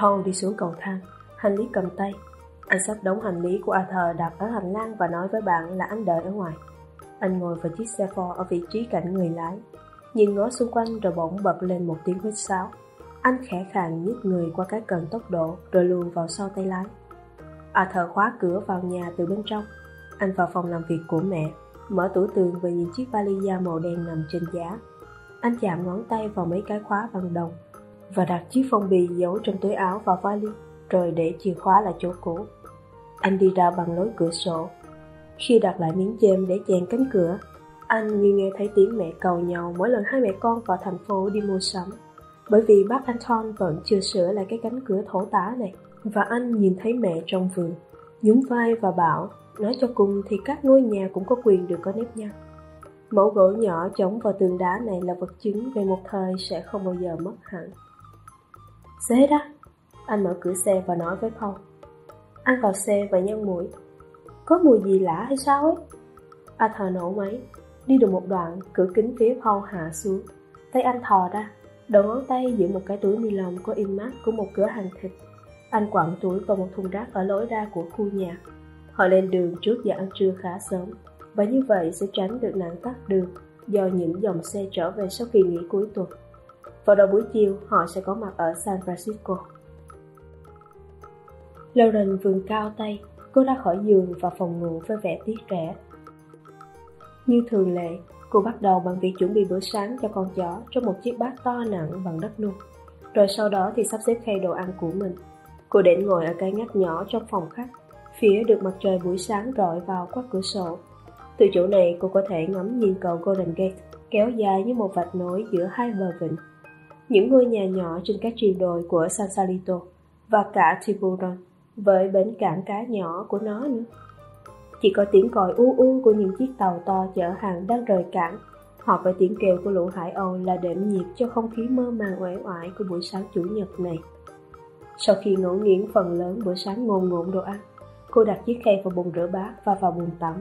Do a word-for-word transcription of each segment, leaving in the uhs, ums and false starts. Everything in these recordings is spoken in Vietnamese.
Paul đi xuống cầu thang, hành lý cầm tay. Anh xách đống hành lý của Arthur đặt ở hành lang và nói với bạn là anh đợi ở ngoài. Anh ngồi vào chiếc xe Ford ở vị trí cạnh người lái, nhìn ngó xung quanh rồi bỗng bật lên một tiếng huýt sáo. Anh khẽ khàng nhích người qua cái cần tốc độ rồi luồn vào sau tay lái. Arthur khóa cửa vào nhà từ bên trong. Anh vào phòng làm việc của mẹ, mở tủ tường và nhìn chiếc vali da màu đen nằm trên giá. Anh chạm ngón tay vào mấy cái khóa bằng đồng và đặt chiếc phong bì giấu trong túi áo vào vali, rồi để chìa khóa lại chỗ cũ. Anh đi ra bằng lối cửa sổ. Khi đặt lại miếng chêm để chèn cánh cửa, anh như nghe thấy tiếng mẹ cầu nhau mỗi lần hai mẹ con vào thành phố đi mua sắm, bởi vì bác Anton vẫn chưa sửa lại cái cánh cửa thổ tả này. Và anh nhìn thấy mẹ trong vườn, nhún vai và bảo, nói cho cùng thì các ngôi nhà cũng có quyền được có nếp nhăn. Mẫu gỗ nhỏ chống vào tường đá này là vật chứng về một thời sẽ không bao giờ mất hẳn. Dễ đó. Anh mở cửa xe và nói với Paul. Anh vào xe và nhăn mũi. Có mùi gì lạ hay sao ấy? Arthur nổ máy. Đi được một đoạn, cửa kính phía Paul hạ xuống. Tay anh thò ra, đầu ngón tay giữ một cái túi ni lông có in mác của một cửa hàng thịt. Anh quẳng túi vào một thùng rác ở lối ra của khu nhà. Họ lên đường trước giờ ăn trưa khá sớm, và như vậy sẽ tránh được nạn tắc đường do những dòng xe trở về sau kỳ nghỉ cuối tuần. Vào đầu buổi chiều, họ sẽ có mặt ở San Francisco. Lauren vươn cao tay, cô ra khỏi giường và phòng ngủ với vẻ tiếc rẻ. Như thường lệ, cô bắt đầu bằng việc chuẩn bị bữa sáng cho con chó trong một chiếc bát to nặng bằng đất nung. Rồi sau đó thì sắp xếp khay đồ ăn của mình. Cô đến ngồi ở cái ngách nhỏ trong phòng khách, phía được mặt trời buổi sáng rọi vào qua cửa sổ. Từ chỗ này cô có thể ngắm nhìn cầu Golden Gate kéo dài như một vạch nối giữa hai bờ vịnh. Những ngôi nhà nhỏ trên các triền đồi của San Salito và cả Tiburon với bến cảng cá nhỏ của nó nữa. Chỉ có tiếng còi u u của những chiếc tàu to chở hàng đang rời cảng, hoặc với tiếng kêu của lũ hải âu là đệm nhiệt cho không khí mơ màng uể oải của buổi sáng chủ nhật này. Sau khi ngấu nghiến phần lớn bữa sáng ngồn ngộn đồ ăn, cô đặt chiếc khay vào bồn rửa bát và vào bồn tắm.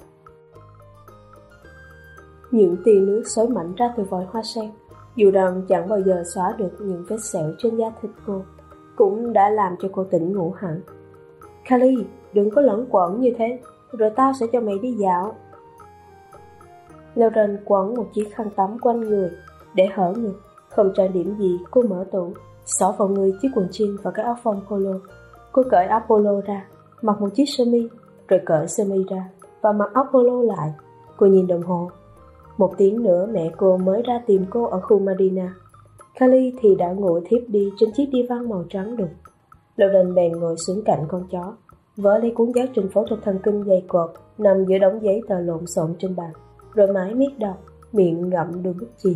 Những tia nước xối mạnh ra từ vòi hoa sen, dù rằng chẳng bao giờ xóa được những vết sẹo trên da thịt cô, cũng đã làm cho cô tỉnh ngủ hẳn. Kali, đừng có lẫn quẩn như thế, rồi tao sẽ cho mày đi dạo. Lauren quấn một chiếc khăn tắm quanh người để hở ngực. Không trang điểm gì, cô mở tủ, xỏ vào người chiếc quần jean và cái áo phông polo. Cô cởi áo polo ra, mặc một chiếc sơ mi, rồi cởi sơ mi ra và mặc áo polo lại. Cô nhìn đồng hồ. Một tiếng nữa mẹ cô mới ra tìm cô ở khu Medina. Kali thì đã ngủ thiếp đi trên chiếc đi văn màu trắng đục. Lauren bèn ngồi xuống cạnh con chó, vớ lấy cuốn giáo trình phẫu thuật thần kinh dày cộp nằm giữa đống giấy tờ lộn xộn trên bàn, rồi mãi miết đọc, miệng ngậm đôi bút chì.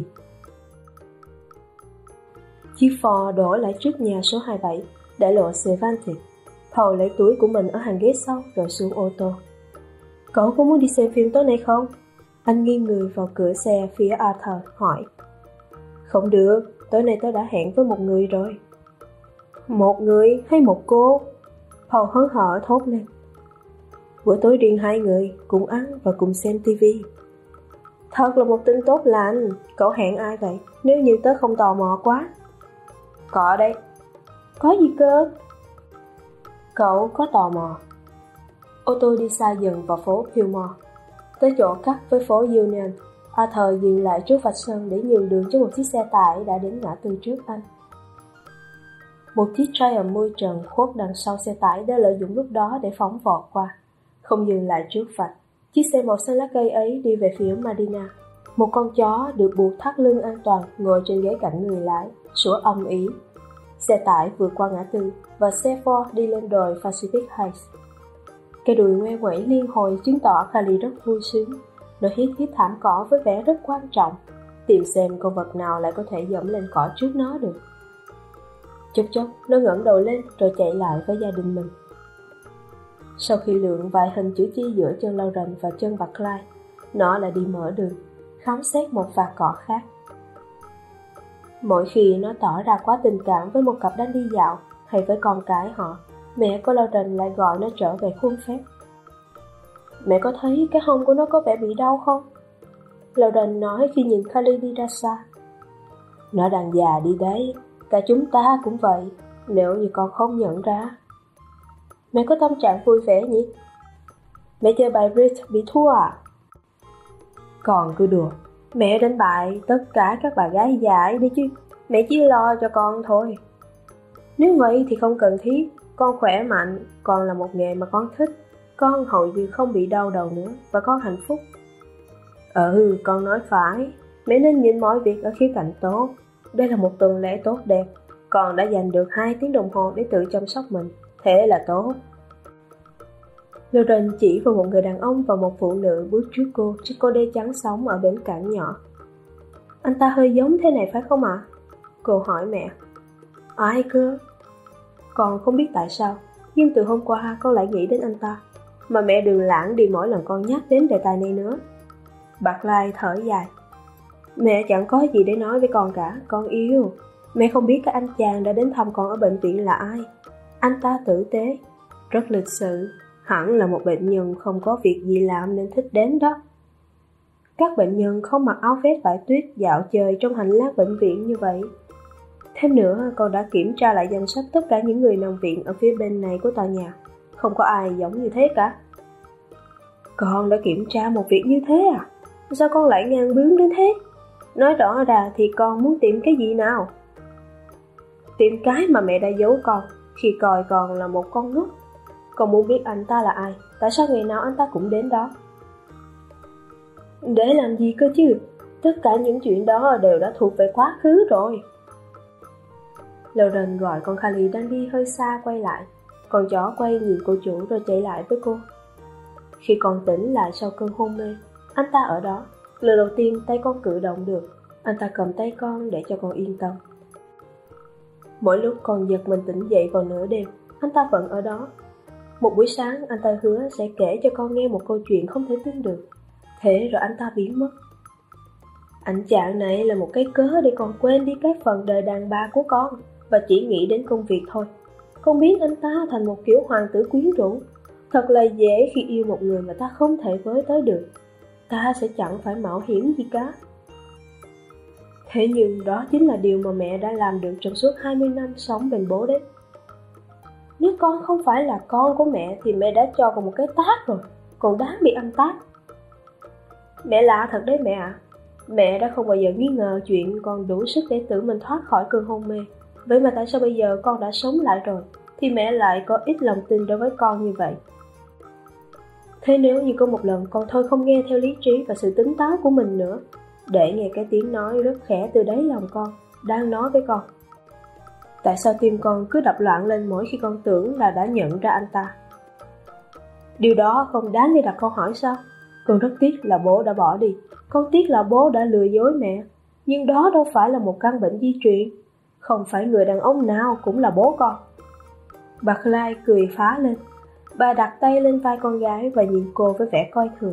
Chiếc Ford đổ lại trước nhà số hai mươi bảy, đại lộ Cervantes. Paul lấy túi của mình ở hàng ghế sau rồi xuống ô tô. Cậu có muốn đi xem phim tối nay không? Anh nghiêng người vào cửa xe phía Arthur hỏi. Không được, tối nay tớ đã hẹn với một người rồi. Một người hay một cô? Paul hớn hở thốt lên. Bữa tối riêng hai người, cùng ăn và cùng xem tivi. Thật là một tin tốt lành. Cậu hẹn ai vậy, nếu như tớ không tò mò quá? Có đây. Có gì cơ? Cậu có tò mò. Ô tô đi xa dần vào phố Fillmore. Tới chỗ cắt với phố Union, Arthur dừng lại trước vạch sân để nhường đường cho một chiếc xe tải đã đến ngã tư trước anh. Một chiếc Triumph mui trần khuất đằng sau xe tải đã lợi dụng lúc đó để phóng vọt qua. Không dừng lại trước vạch, chiếc xe màu xanh lá cây ấy đi về phía Medina. Một con chó được buộc thắt lưng an toàn ngồi trên ghế cạnh người lái, sủa âm ý. Xe tải vượt qua ngã tư và xe Ford đi lên đồi Pacific Heights. Cái đùi ngoe nguẩy liên hồi chứng tỏ Kali rất vui sướng. Nó hít hít thảm cỏ với vẻ rất quan trọng, tìm xem con vật nào lại có thể dẫm lên cỏ trước nó được. Chốc chốc, nó ngẩng đầu lên rồi chạy lại với gia đình mình. Sau khi lượn vài hình chữ chi giữa chân Lauren và chân bà Clyde, nó lại đi mở đường, khám xét một vạt cỏ khác. Mỗi khi nó tỏ ra quá tình cảm với một cặp đang đi dạo hay với con cái họ, mẹ của Lauren lại gọi nó trở về khuôn phép. Mẹ có thấy cái hông của nó có vẻ bị đau không? Lauren nói khi nhìn Kali đi ra xa. Nó đang già đi đấy, cả chúng ta cũng vậy. nếu như con không nhận ra. Mẹ có tâm trạng vui vẻ nhỉ? Mẹ chơi bài bridge bị thua à? Con cứ đùa, mẹ đánh bại tất cả các bà gái giải đi chứ, mẹ chỉ lo cho con thôi. Nếu vậy thì không cần thiết, con khỏe mạnh, con là một nghề mà con thích, con hầu như không bị đau đầu nữa và con hạnh phúc. Ừ, con nói phải, mẹ nên nhìn mọi việc ở khía cạnh tốt. Đây là một tuần lễ tốt đẹp, con đã dành được hai tiếng đồng hồ để tự chăm sóc mình, thế là tốt. Lauren chỉ vào một người đàn ông và một phụ nữ bước trước cô, chiếc cô đê trắng sóng ở bến cảng nhỏ. Anh ta hơi giống thế này phải không ạ? À? Cô hỏi mẹ. Ai cơ? Con không biết tại sao, nhưng từ hôm qua con lại nghĩ đến anh ta, mà mẹ đừng lãng đi mỗi lần con nhắc đến đề tài này nữa. Bạc Lai thở dài. Mẹ chẳng có gì để nói với con cả, con yêu. Mẹ không biết cái anh chàng đã đến thăm con ở bệnh viện là ai. Anh ta tử tế, rất lịch sự, hẳn là một bệnh nhân không có việc gì làm nên thích đến đó. Các bệnh nhân không mặc áo vest vải tuyết dạo chơi trong hành lang bệnh viện như vậy. Thêm nữa, con đã kiểm tra lại danh sách tất cả những người nằm viện ở phía bên này của tòa nhà. Không có ai giống như thế cả. Con đã kiểm tra một việc như thế à? Sao con lại ngang bướng đến thế? Nói rõ ra thì con muốn tìm cái gì nào? Tìm cái mà mẹ đã giấu con khi coi con là một con ngốc. Con muốn biết anh ta là ai? Tại sao ngày nào anh ta cũng đến đó? Để làm gì cơ chứ? Tất cả những chuyện đó đều đã thuộc về quá khứ rồi. Lauren gọi con Khalid đang đi hơi xa quay lại. Con chó quay nhìn cô chủ rồi chạy lại với cô. Khi con tỉnh lại sau cơn hôn mê, anh ta ở đó. Lần đầu tiên tay con cử động được. Anh ta cầm tay con để cho con yên tâm. Mỗi lúc con giật mình tỉnh dậy vào nửa đêm, anh ta vẫn ở đó. Một buổi sáng anh ta hứa sẽ kể cho con nghe một câu chuyện không thể tin được. Thế rồi anh ta biến mất. Anh chàng này là một cái cớ để con quên đi cái phần đời đàn bà của con và chỉ nghĩ đến công việc thôi. Con biến anh ta thành một kiểu hoàng tử quyến rũ. Thật là dễ khi yêu một người mà ta không thể với tới được. Ta sẽ chẳng phải mạo hiểm gì cả. Thế nhưng đó chính là điều mà mẹ đã làm được trong suốt hai mươi năm sống bên bố đấy. Nếu con không phải là con của mẹ thì mẹ đã cho con một cái tát rồi, còn đáng bị ăn tát. Mẹ lạ thật đấy mẹ ạ. À. Mẹ đã không bao giờ nghi ngờ chuyện con đủ sức để tự mình thoát khỏi cơn hôn mê. Vậy mà tại sao bây giờ con đã sống lại rồi thì mẹ lại có ít lòng tin đối với con như vậy? Thế nếu như có một lần con thôi không nghe theo lý trí và sự tính táo của mình nữa, để nghe cái tiếng nói rất khẽ từ đáy lòng con đang nói với con. Tại sao tim con cứ đập loạn lên mỗi khi con tưởng là đã nhận ra anh ta? Điều đó không đáng để đặt câu hỏi sao? Con rất tiếc là bố đã bỏ đi. Con tiếc là bố đã lừa dối mẹ. Nhưng đó đâu phải là một căn bệnh di truyền. Không phải người đàn ông nào cũng là bố con. Bà Clyde cười phá lên. Bà đặt tay lên vai con gái và nhìn cô với vẻ coi thường.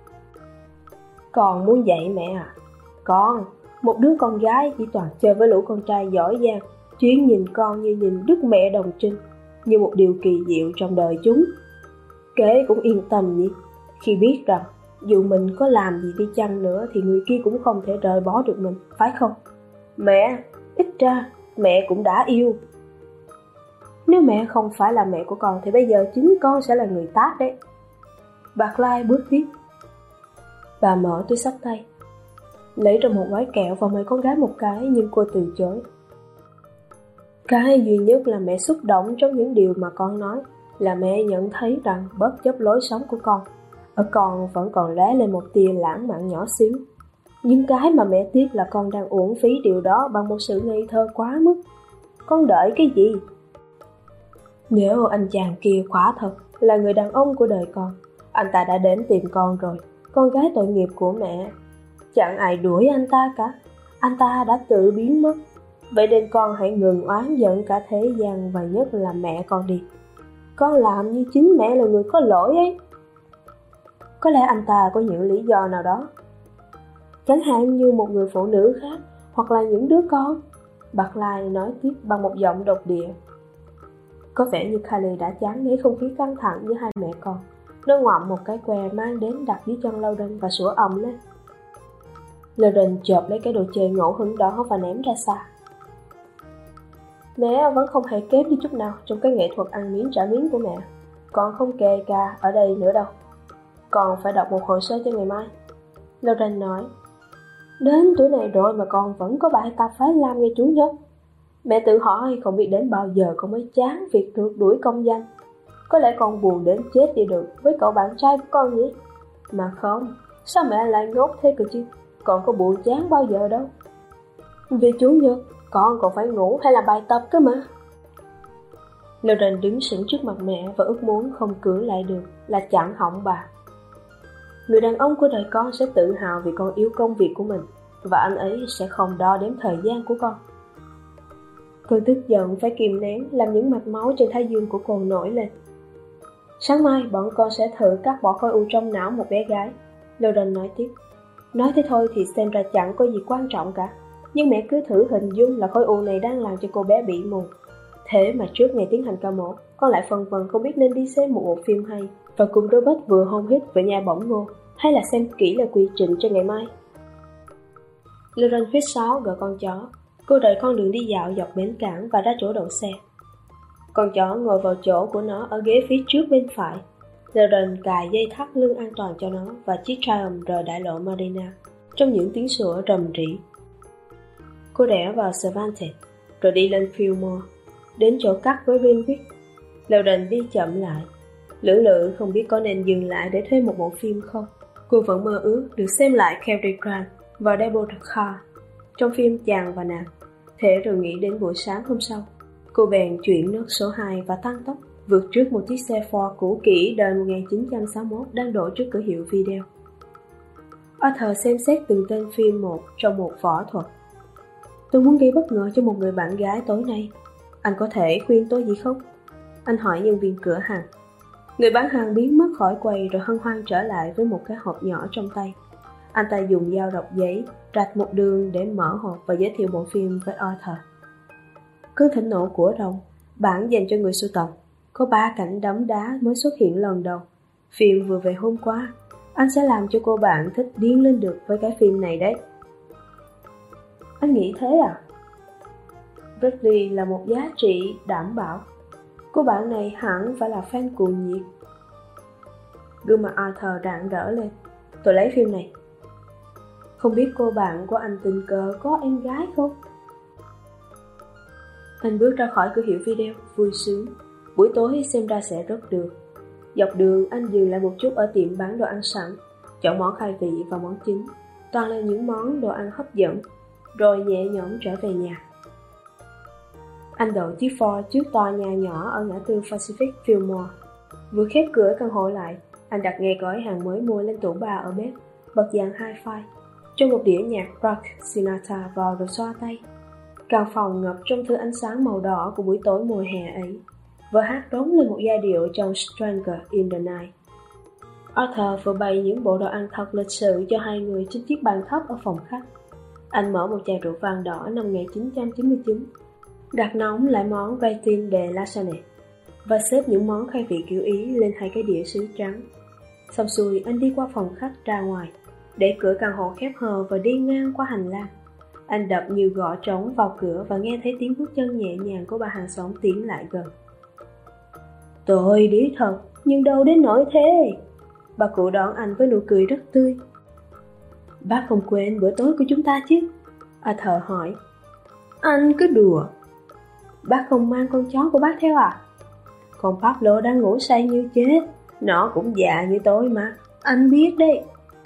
Con muốn dạy mẹ à? Con, một đứa con gái chỉ toàn chơi với lũ con trai giỏi giang, chuyên nhìn con như nhìn đức mẹ đồng trinh, như một điều kỳ diệu trong đời chúng. Kế cũng yên tâm nhỉ, khi biết rằng dù mình có làm gì đi chăng nữa thì người kia cũng không thể rời bỏ được mình, phải không? Mẹ, ít ra mẹ cũng đã yêu. Nếu mẹ không phải là mẹ của con thì bây giờ chính con sẽ là người tát đấy. Bà Clyde bước tiếp. Bà mở túi xách tay, lấy ra một gói kẹo và mời con gái một cái, nhưng cô từ chối. Cái duy nhất là mẹ xúc động trong những điều mà con nói là mẹ nhận thấy rằng bất chấp lối sống của con, ở con vẫn còn lóe lên một tia lãng mạn nhỏ xíu. Nhưng cái mà mẹ tiếc là con đang uổng phí điều đó bằng một sự ngây thơ quá mức. Con đợi cái gì? Nếu anh chàng kia quả thật là người đàn ông của đời con, anh ta đã đến tìm con rồi, con gái tội nghiệp của mẹ. Chẳng ai đuổi anh ta cả, anh ta đã tự biến mất. Vậy nên con hãy ngừng oán giận cả thế gian và nhất là mẹ con đi. Con làm như chính mẹ là người có lỗi ấy. Có lẽ anh ta có những lý do nào đó, chẳng hạn như một người phụ nữ khác hoặc là những đứa con. Bà Clyde nói tiếp bằng một giọng độc địa. Có vẻ như Kylie đã chán ngấy không khí căng thẳng với hai mẹ con. Nó ngoạm một cái que mang đến đặt dưới chân Lauren và sủa ầm lên. Lauren chộp lấy cái đồ chơi ngẫu hứng đó và ném ra xa. Mẹ vẫn không hề kém đi chút nào trong cái nghệ thuật ăn miếng trả miếng của mẹ. Con không kề ca ở đây nữa đâu. Con phải đọc một hồ sơ cho ngày mai. Lauren nói. Đến tuổi này rồi mà con vẫn có bài tập phải làm ngày Chủ nhật. Mẹ tự hỏi không biết đến bao giờ con mới chán việc rượt đuổi công danh. Có lẽ con buồn đến chết đi được với cậu bạn trai của con nhỉ? Mà không, sao mẹ lại ngốc thế cơ chứ? Con có buồn chán bao giờ đâu. Vì Chủ nhật, con còn phải ngủ hay làm bài tập cơ mà. Lauren đứng sững trước mặt mẹ và ước muốn không cưỡng lại được là chặn họng bà. Người đàn ông của đời con sẽ tự hào vì con yêu công việc của mình, và anh ấy sẽ không đo đếm thời gian của con. Cơn tức giận phải kìm nén làm những mạch máu trên thái dương của cô nổi lên. Sáng mai bọn con sẽ thử cắt bỏ khối u trong não một bé gái, Lauren nói tiếp. Nói thế thôi thì xem ra chẳng có gì quan trọng cả, nhưng mẹ cứ thử hình dung là khối u này đang làm cho cô bé bị mù. Thế mà trước ngày tiến hành ca mổ, con lại phân vân không biết nên đi xem một bộ phim hay và cùng Robert vừa hôn hít vừa nhai bỏng ngô, hay là xem kỹ là quy trình cho ngày mai. Lauren huýt sáo gọi con chó. Cô đợi con đường đi dạo dọc bến cảng và ra chỗ đậu xe. Con chó ngồi vào chỗ của nó ở ghế phía trước bên phải. Lauren cài dây thắt lưng an toàn cho nó và chiếc Triumph rời đại lộ Marina trong những tiếng sủa rầm rĩ. Cô đẻ vào Cervantes, rồi đi lên Fillmore, đến chỗ cắt với Greenwich. Lauren đi chậm lại. Lưỡng lự không biết có nên dừng lại để thuê một bộ phim không. Cô vẫn mơ ước được xem lại Cary Grant và Deborah Kerr trong phim Chàng và Nàng. Thế rồi nghĩ đến buổi sáng hôm sau, cô bèn chuyển nốt số hai và tăng tốc vượt trước một chiếc xe Ford cũ kỹ đời một nghìn chín trăm sáu mươi mốt đang đổ trước cửa hiệu video. Arthur xem xét từng tên phim một trong một võ thuật. Tôi muốn gây bất ngờ cho một người bạn gái tối nay. Anh có thể khuyên tôi gì không? Anh hỏi nhân viên cửa hàng. Người bán hàng biến mất khỏi quầy rồi hân hoan trở lại với một cái hộp nhỏ trong tay. Anh ta dùng dao độc giấy rạch một đường để mở hộp và giới thiệu bộ phim với Arthur. Cơn thịnh nộ của rồng, bản dành cho người sưu tầm. Có ba cảnh đấm đá mới xuất hiện lần đầu. Phim vừa về hôm qua. Anh sẽ làm cho cô bạn thích điên lên được với cái phim này đấy. Anh nghĩ thế à? Bradley là một giá trị đảm bảo. Cô bạn này hẳn phải là fan cuồng nhiệt. Gương mặt Arthur rạng rỡ lên. Tôi lấy phim này. Không biết cô bạn của anh tình cờ có em gái không? Anh bước ra khỏi cửa hiệu video, vui sướng. Buổi tối xem ra sẽ rất được. Dọc đường anh dừng lại một chút ở tiệm bán đồ ăn sẵn, chọn món khai vị và món chính. Toàn là những món đồ ăn hấp dẫn, rồi nhẹ nhõm trở về nhà. Anh đậu chiếc Ford trước tòa nhà nhỏ ở ngã tư Pacific Fillmore. Vừa khép cửa căn hộ lại, anh đặt ngay gói hàng mới mua lên tủ bar ở bếp, bật dàn hi-fi, cho một đĩa nhạc rock Sinatra vào rồi xoa tay. Căn phòng ngập trong thứ ánh sáng màu đỏ của buổi tối mùa hè ấy. Vợ hát rống lên một giai điệu trong Stranger in the Night. Arthur vừa bày những bộ đồ ăn thật lịch sự cho hai người trên chiếc bàn thấp ở phòng khách. Anh mở một chai rượu vang đỏ năm một nghìn chín trăm chín mươi chín, đặt nóng lại món Ratin de Lasagne và xếp những món khai vị kiểu Ý lên hai cái đĩa sứ trắng. Xong xuôi anh đi qua phòng khách ra ngoài, để cửa căn hộ khép hờ và đi ngang qua hành lang. Anh đập như gõ trống vào cửa và nghe thấy tiếng bước chân nhẹ nhàng của bà hàng xóm tiến lại gần. Tôi đi thật, nhưng đâu đến nỗi thế. Bà cụ đón anh với nụ cười rất tươi. Bác không quên bữa tối của chúng ta chứ? Arthur hỏi. Anh cứ đùa. Bác không mang con chó của bác theo à? Con Pablo đang ngủ say như chết. Nó cũng già như tôi mà. Anh biết đấy.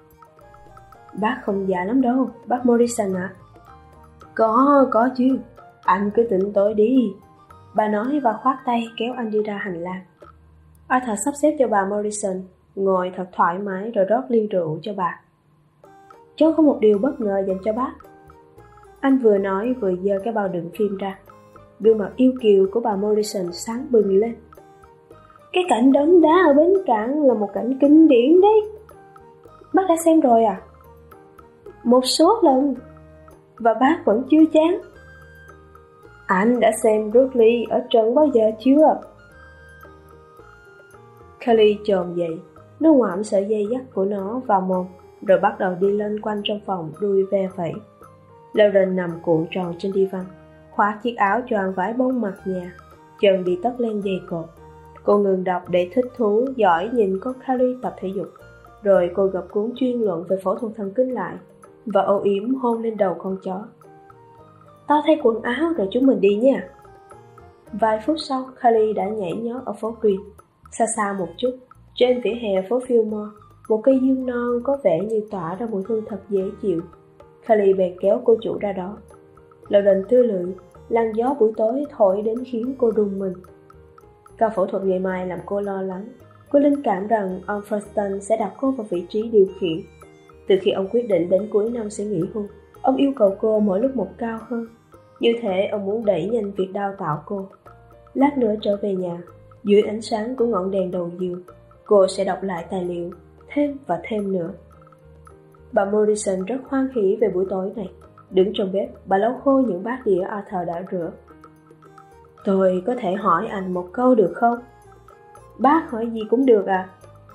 Bác không già lắm đâu, bác Morrison ạ. À? Có, có chứ. Anh cứ tỉnh tối đi. Bà nói và khoát tay kéo anh đi ra hành lang. Arthur sắp xếp cho bà Morrison ngồi thật thoải mái rồi rót ly rượu cho bà. Cháu có một điều bất ngờ dành cho bác. Anh vừa nói vừa giơ cái bao đựng phim ra. Gương mặt yêu kiều của bà Morrison sáng bừng lên. Cái cảnh đấm đá ở bến cảng là một cảnh kinh điển đấy. Bác đã xem rồi à? Một số lần. Và bác vẫn chưa chán. Anh đã xem Bruce Lee ở trận bao giờ chưa? Kelly chồm dậy, nó ngoạm sợi dây dắt của nó vào mồm, rồi bắt đầu đi lên quanh trong phòng đuôi ve vẩy. Lauren nằm cuộn tròn trên divan, khoác chiếc áo choàng vải bông mặc nhà, chân đi tất lên dây cột. Cô ngừng đọc để thích thú, giỏi nhìn con Carrie tập thể dục. Rồi cô gặp cuốn chuyên luận về phẫu thuật thần kinh lại, và âu yếm hôn lên đầu con chó. Tao thay quần áo rồi chúng mình đi nha. Vài phút sau, Carrie đã nhảy nhót ở phố Green. Xa xa một chút, trên vỉa hè phố Fillmore, một cây dương non có vẻ như tỏa ra mùi hương thật dễ chịu. Carrie bèn kéo cô chủ ra đó. Lầu đền tươi lự, làn gió buổi tối thổi đến khiến cô rùng mình. Ca phẫu thuật ngày mai làm cô lo lắng. Cô linh cảm rằng ông Thurston sẽ đặt cô vào vị trí điều khiển. Từ khi ông quyết định đến cuối năm sẽ nghỉ hưu, ông yêu cầu cô mỗi lúc một cao hơn. Như thế ông muốn đẩy nhanh việc đào tạo cô. Lát nữa trở về nhà, dưới ánh sáng của ngọn đèn đầu giường, cô sẽ đọc lại tài liệu, thêm và thêm nữa. Bà Morrison rất hoan hỉ về buổi tối này. Đứng trong bếp, bà lau khô những bát đĩa Arthur đã rửa. Tôi có thể hỏi anh một câu được không? Bác hỏi gì cũng được à?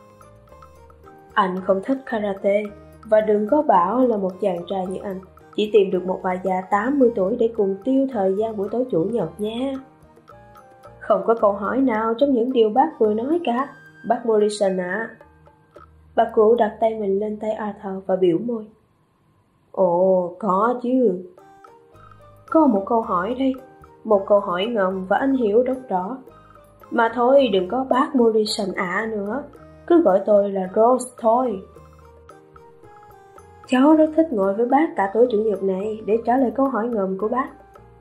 Anh không thích karate, và đừng có bảo là một chàng trai như anh chỉ tìm được một bà già tám mươi tuổi để cùng tiêu thời gian buổi tối chủ nhật nha. Không có câu hỏi nào trong những điều bác vừa nói cả, bác Morrison ạ. À. Bà cụ đặt tay mình lên tay Arthur và biểu môi. Ồ, có chứ. Có một câu hỏi đây, một câu hỏi ngầm và anh hiểu rất rõ. Mà thôi, đừng có bác Morrison ạ à nữa, cứ gọi tôi là Rose thôi. Cháu rất thích ngồi với bác cả tối chủ nhật này để trả lời câu hỏi ngầm của bác.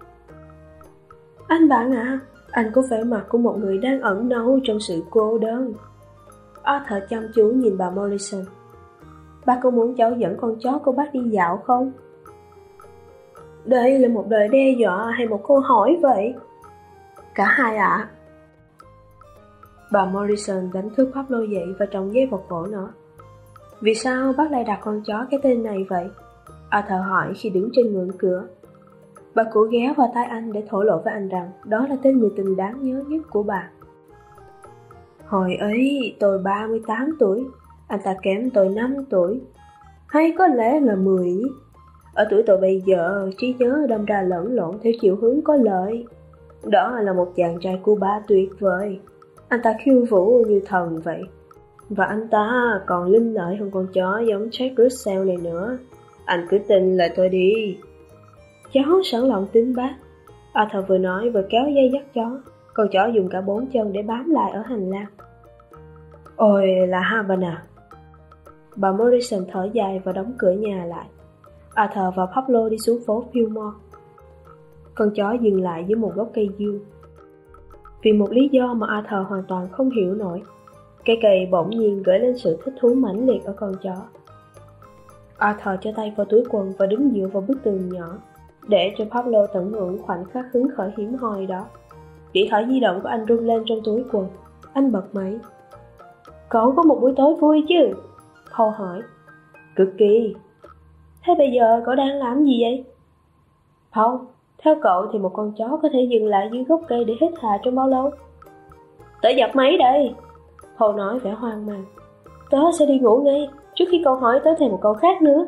Anh bạn ạ, à, anh có vẻ mặt của một người đang ẩn náu trong sự cô đơn. Arthur chăm chú nhìn bà Morrison. Bác có muốn cháu dẫn con chó của bác đi dạo không? Đây là một lời đe dọa hay một câu hỏi vậy? Cả hai ạ. À. Bà Morrison đánh thức Pablo dậy và trồng dây vào cổ nó. Vì sao bác lại đặt con chó cái tên này vậy? Arthur hỏi khi đứng trên ngưỡng cửa. Bà cụ ghé vào tai anh để thổ lộ với anh rằng đó là tên người tình đáng nhớ nhất của bà. Hồi ấy tôi ba mươi tám tuổi, anh ta kém tôi năm tuổi, hay có lẽ là mười. Ở tuổi tôi bây giờ, trí nhớ đâm ra lẫn lộn theo chiều hướng có lợi. Đó là một chàng trai Cuba tuyệt vời. Anh ta khiêu vũ như thần vậy. Và anh ta còn linh lợi hơn con chó giống Jack Russell này nữa. Anh cứ tin lời tôi đi. Cháu sẵn lòng tin bác. Arthur vừa nói vừa kéo dây dắt chó. Con chó dùng cả bốn chân để bám lại ở hành lang. Ôi là Havana. Bà Morrison thở dài và đóng cửa nhà lại. Arthur và Pablo đi xuống phố Fillmore. Con chó dừng lại dưới một gốc cây dương. Vì một lý do mà Arthur hoàn toàn không hiểu nổi, cây cây bỗng nhiên gợi lên sự thích thú mãnh liệt ở con chó. Arthur cho tay vào túi quần và đứng dựa vào bức tường nhỏ, để cho Pablo tận hưởng khoảnh khắc hứng khởi hiếm hoi đó. Điện thoại di động của anh rung lên trong túi quần. Anh bật máy. Cậu có một buổi tối vui chứ? Paul hỏi. Cực kỳ. Thế bây giờ cậu đang làm gì vậy? Paul, theo cậu thì một con chó có thể dừng lại dưới gốc cây để hít hà trong bao lâu? Tớ giật máy đây. Paul nói vẻ hoang mang. Tớ sẽ đi ngủ ngay trước khi cậu hỏi tớ thêm một câu khác nữa.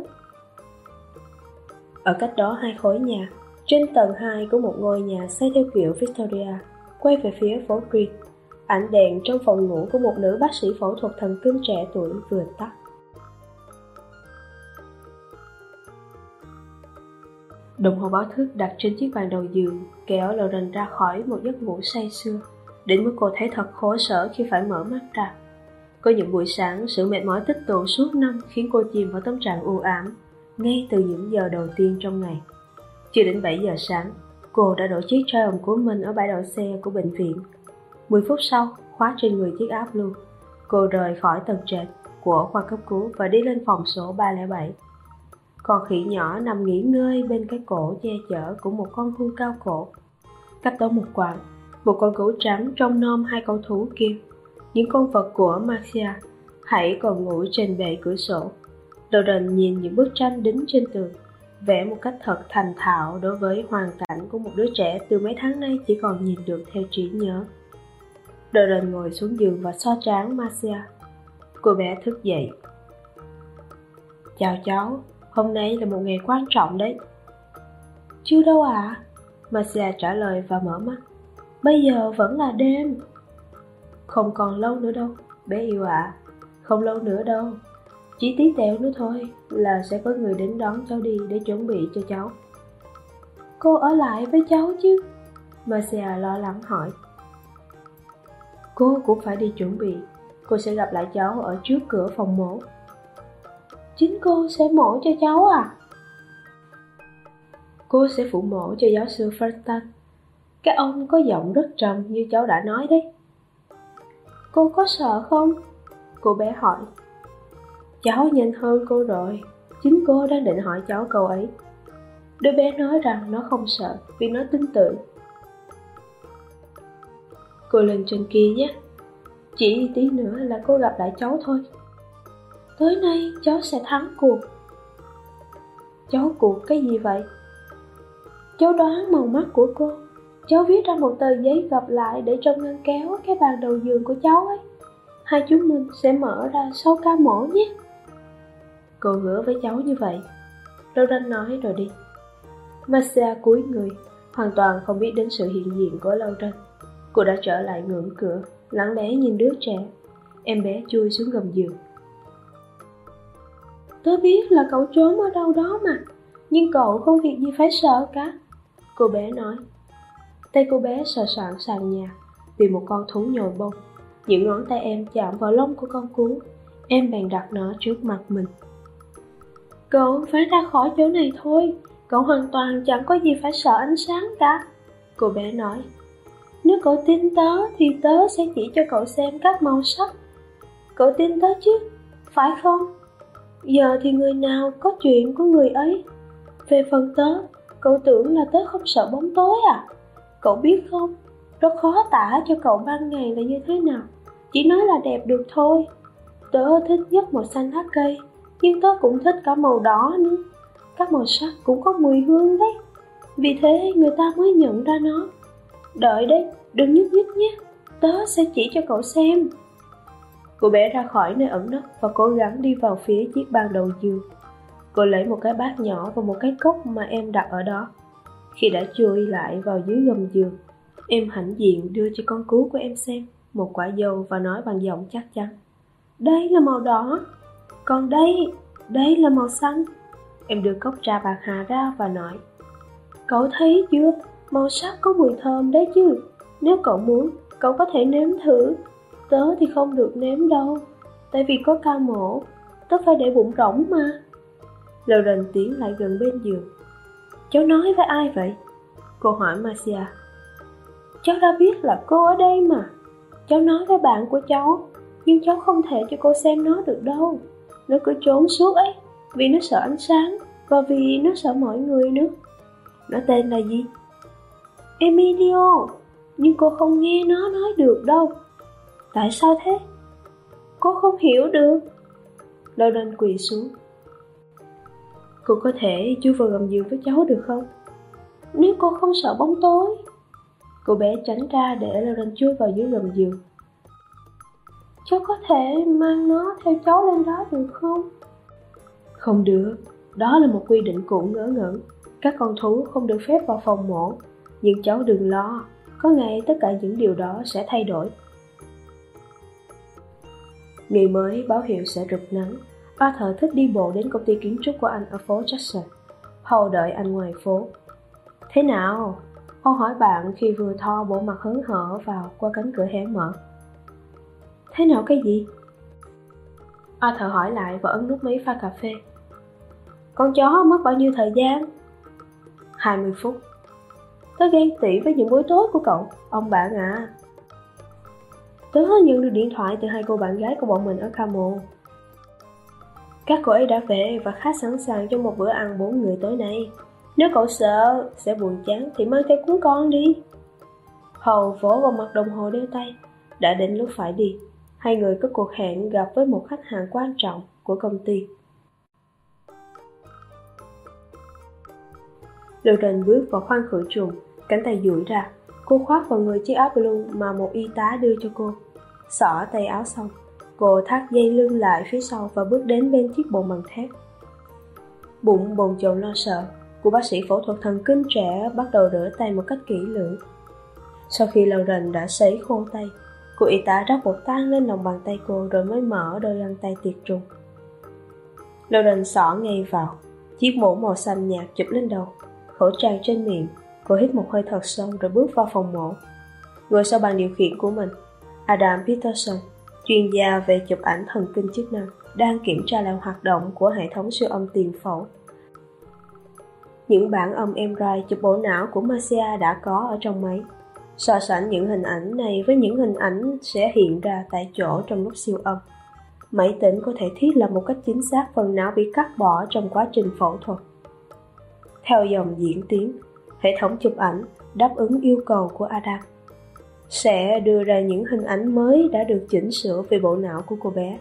Ở cách đó hai khối nhà, trên tầng hai của một ngôi nhà xây theo kiểu Victoria, quay về phía phố Green, ánh đèn trong phòng ngủ của một nữ bác sĩ phẫu thuật thần kinh trẻ tuổi vừa tắt. Đồng hồ báo thức đặt trên chiếc bàn đầu giường kéo Lauren ra khỏi một giấc ngủ say sưa, đến mức cô thấy thật khổ sở khi phải mở mắt ra. Có những buổi sáng, sự mệt mỏi tích tụ suốt năm khiến cô chìm vào tâm trạng u ám, ngay từ những giờ đầu tiên trong ngày. Chưa đến bảy giờ sáng, cô đã đổ chiếc Triumph của mình ở bãi đậu xe của bệnh viện. Mười phút sau, khoác trên người chiếc áo blue, cô rời khỏi tầng trệt của khoa cấp cứu và đi lên phòng số ba không bảy. Con khỉ nhỏ nằm nghỉ ngơi bên cái cổ che chở của một con hươu cao cổ. Cách đó một quãng, một con gấu trắng trông nom hai con thú kia, những con vật của Marcia, hãy còn ngủ trên bệ cửa sổ. Lauren nhìn những bức tranh đính trên tường, vẽ một cách thật thành thạo đối với hoàn cảnh của một đứa trẻ từ mấy tháng nay chỉ còn nhìn được theo trí nhớ. Lauren ngồi xuống giường và xoa trán Marcia. Cô bé thức dậy. Chào cháu, hôm nay là một ngày quan trọng đấy. Chưa đâu ạ. À? Marcia trả lời và mở mắt. Bây giờ vẫn là đêm. Không còn lâu nữa đâu, bé yêu ạ. À. Không lâu nữa đâu. Chỉ tí tẹo nữa thôi là sẽ có người đến đón cháu đi để chuẩn bị cho cháu. Cô ở lại với cháu chứ? Marcia lo lắng hỏi. Cô cũng phải đi chuẩn bị. Cô sẽ gặp lại cháu ở trước cửa phòng mổ. Chính cô sẽ mổ cho cháu à? Cô sẽ phụ mổ cho giáo sư Freston. Cái ông có giọng rất trầm như cháu đã nói đấy. Cô có sợ không? Cô bé hỏi. Cháu nhanh hơn cô rồi. Chính cô đang định hỏi cháu câu ấy. Đứa bé nói rằng nó không sợ vì nó tin tưởng. Cô lên trên kia nhé. Chỉ tí nữa là cô gặp lại cháu thôi. Tối nay cháu sẽ thắng cuộc. Cháu cuộc cái gì vậy? Cháu đoán màu mắt của cô. Cháu viết ra một tờ giấy gặp lại để trong ngăn kéo cái bàn đầu giường của cháu ấy. Hai chúng mình sẽ mở ra sau ca mổ nhé. Cô hứa với cháu như vậy. Lauren nói rồi đi. Marcia cúi người, hoàn toàn không biết đến sự hiện diện của Lauren. Cô đã trở lại ngưỡng cửa, lặng lẽ nhìn đứa trẻ. Em bé chui xuống gầm giường. Tớ biết là cậu trốn ở đâu đó mà, nhưng cậu không việc gì phải sợ cả. Cô bé nói. Tay cô bé sờ soạng sàn nhà, tìm một con thú nhồi bông. Những ngón tay em chạm vào lông của con cú. Em bèn đặt nó trước mặt mình. Cậu phải ra khỏi chỗ này thôi. Cậu hoàn toàn chẳng có gì phải sợ ánh sáng cả. Cô bé nói. Nếu cậu tin tớ thì tớ sẽ chỉ cho cậu xem các màu sắc. Cậu tin tớ chứ, phải không? Giờ thì người nào có chuyện của người ấy. Về phần tớ, cậu tưởng là tớ không sợ bóng tối à? Cậu biết không, rất khó tả cho cậu ban ngày là như thế nào. Chỉ nói là đẹp được thôi. Tớ thích nhất màu xanh lá cây, nhưng tớ cũng thích cả màu đỏ nữa. Các màu sắc cũng có mùi hương đấy. Vì thế người ta mới nhận ra nó. Đợi đấy, đừng nhúc nhích nhé. Tớ sẽ chỉ cho cậu xem. Cô bé ra khỏi nơi ẩn nấp và cố gắng đi vào phía chiếc bàn đầu giường. Cô lấy một cái bát nhỏ và một cái cốc mà em đặt ở đó. Khi đã chui lại vào dưới gầm giường, em hãnh diện đưa cho con cú của em xem một quả dâu và nói bằng giọng chắc chắn. Đây là màu đỏ. Còn đây, đây là màu xanh. Em đưa cốc trà bạc hà ra và nói. Cậu thấy chưa, màu sắc có mùi thơm đấy chứ. Nếu cậu muốn, cậu có thể nếm thử. Tớ thì không được nếm đâu, tại vì có ca mổ. Tớ phải để bụng rỗng mà. Lauren tiến lại gần bên giường. Cháu nói với ai vậy? Cô hỏi Marcia. Cháu đã biết là cô ở đây mà. Cháu nói với bạn của cháu, nhưng cháu không thể cho cô xem nó được đâu. Nó cứ trốn suốt ấy, vì nó sợ ánh sáng và vì nó sợ mọi người nữa. Nó tên là gì? Emilio. Nhưng cô không nghe nó nói được đâu. Tại sao thế? Cô không hiểu được. Lauren quỳ xuống. Cô có thể chui vào gầm giường với cháu được không? Nếu cô không sợ bóng tối. Cô bé tránh ra để Lauren chui vào dưới gầm giường. Cháu có thể mang nó theo cháu lên đó được không? Không được. Đó là một quy định cũ ngớ ngẩn. Các con thú không được phép vào phòng mổ. Nhưng cháu đừng lo, có ngày tất cả những điều đó sẽ thay đổi. Ngày mới báo hiệu sẽ rực nắng. Arthur thích đi bộ đến công ty kiến trúc của anh ở phố Jackson. Paul đợi anh ngoài phố. Thế nào? Paul hỏi bạn khi vừa thò bộ mặt hớn hở vào qua cánh cửa hé mở. Thế nào cái gì? Arthur hỏi lại và ấn nút máy pha cà phê. Con chó mất bao nhiêu thời gian? hai mươi phút. Tớ ghen tị với những buổi tối của cậu, ông bạn à. Tớ nhận được điện thoại từ hai cô bạn gái của bọn mình ở Camo. Các cô ấy đã về và khá sẵn sàng cho một bữa ăn bốn người tối nay. Nếu cậu sợ sẽ buồn chán thì mang theo cuốn con đi. Hầu vỗ vào mặt đồng hồ đeo tay. Đã đến lúc phải đi. Hai người có cuộc hẹn gặp với một khách hàng quan trọng của công ty. Lauren bước vào khoang khử trùng, cánh tay duỗi ra. Cô khoác vào người chiếc áo blue mà một y tá đưa cho cô. Xỏ tay áo xong, cô thắt dây lưng lại phía sau và bước đến bên chiếc bồn bằng thép. Bụng bồn chồn lo sợ, Cô bác sĩ phẫu thuật thần kinh trẻ bắt đầu rửa tay một cách kỹ lưỡng. Sau khi Lauren đã sấy khô tay, cô y tá rắc bột than lên lòng bàn tay cô rồi mới mở đôi găng tay tiệt trùng. Lauren xỏ ngay vào, chiếc mũ màu xanh nhạt chụp lên đầu, khẩu trang trên miệng. Cô hít một hơi thật sâu rồi bước vào phòng mổ. Ngồi sau bàn điều khiển của mình, Adam Peterson, chuyên gia về chụp ảnh thần kinh chức năng, đang kiểm tra lại hoạt động của hệ thống siêu âm tiền phẫu. Những bản âm em rờ i chụp bộ não của Marcia đã có ở trong máy. So sánh những hình ảnh này với những hình ảnh sẽ hiện ra tại chỗ trong lúc siêu âm. Máy tính có thể thiết lập một cách chính xác phần não bị cắt bỏ trong quá trình phẫu thuật. Theo dòng diễn tiến, hệ thống chụp ảnh đáp ứng yêu cầu của Adam sẽ đưa ra những hình ảnh mới đã được chỉnh sửa về bộ não của cô bé.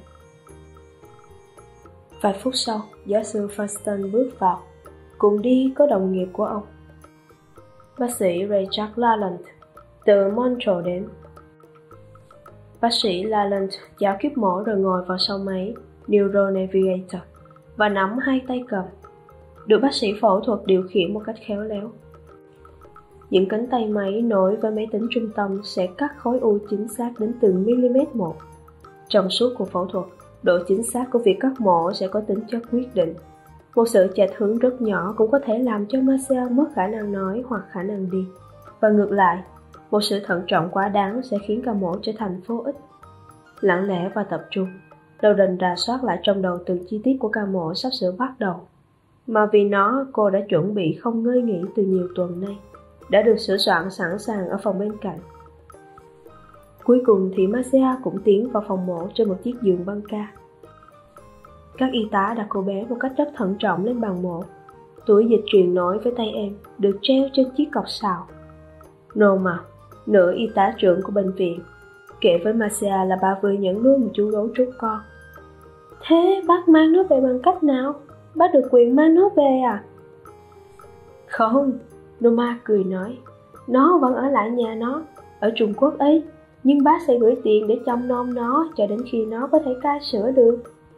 Vài phút sau, giáo sư Funston bước vào. Cùng đi có đồng nghiệp của ông, bác sĩ Richard Lalland từ Montreal đến. Bác sĩ Lalland chào kíp mổ rồi ngồi vào sau máy Neuro Navigator và nắm hai tay cầm, được bác sĩ phẫu thuật điều khiển một cách khéo léo. Những cánh tay máy nối với máy tính trung tâm sẽ cắt khối u chính xác đến từng mm một. Trong suốt cuộc phẫu thuật, độ chính xác của việc cắt mổ sẽ có tính chất quyết định. Một sự chệch hướng rất nhỏ cũng có thể làm cho Marcia mất khả năng nói hoặc khả năng đi. Và ngược lại, một sự thận trọng quá đáng sẽ khiến ca mổ trở thành vô ích. Lặng lẽ và tập trung, Lauren rà soát lại trong đầu từng chi tiết của ca mổ sắp sửa bắt đầu. Mà vì nó, cô đã chuẩn bị không ngơi nghỉ từ nhiều tuần nay, đã được sửa soạn sẵn sàng ở phòng bên cạnh. Cuối cùng thì Marcia cũng tiến vào phòng mổ trên một chiếc giường băng ca. Các y tá đặt cô bé một cách rất thận trọng lên bàn mổ. Túi dịch truyền nối với tay em được treo trên chiếc cọc sào. Norma, nữ y tá trưởng của bệnh viện, kể với Marcia là bà vừa nhận nuôi một chú gấu trúc con. Thế bác mang nó về bằng cách nào? Bác được quyền mang nó về à? Không, Norma cười nói. Nó vẫn ở lại nhà nó, ở Trung Quốc ấy. Nhưng bác sẽ gửi tiền để trông nom nó cho đến khi nó có thể cai sữa được.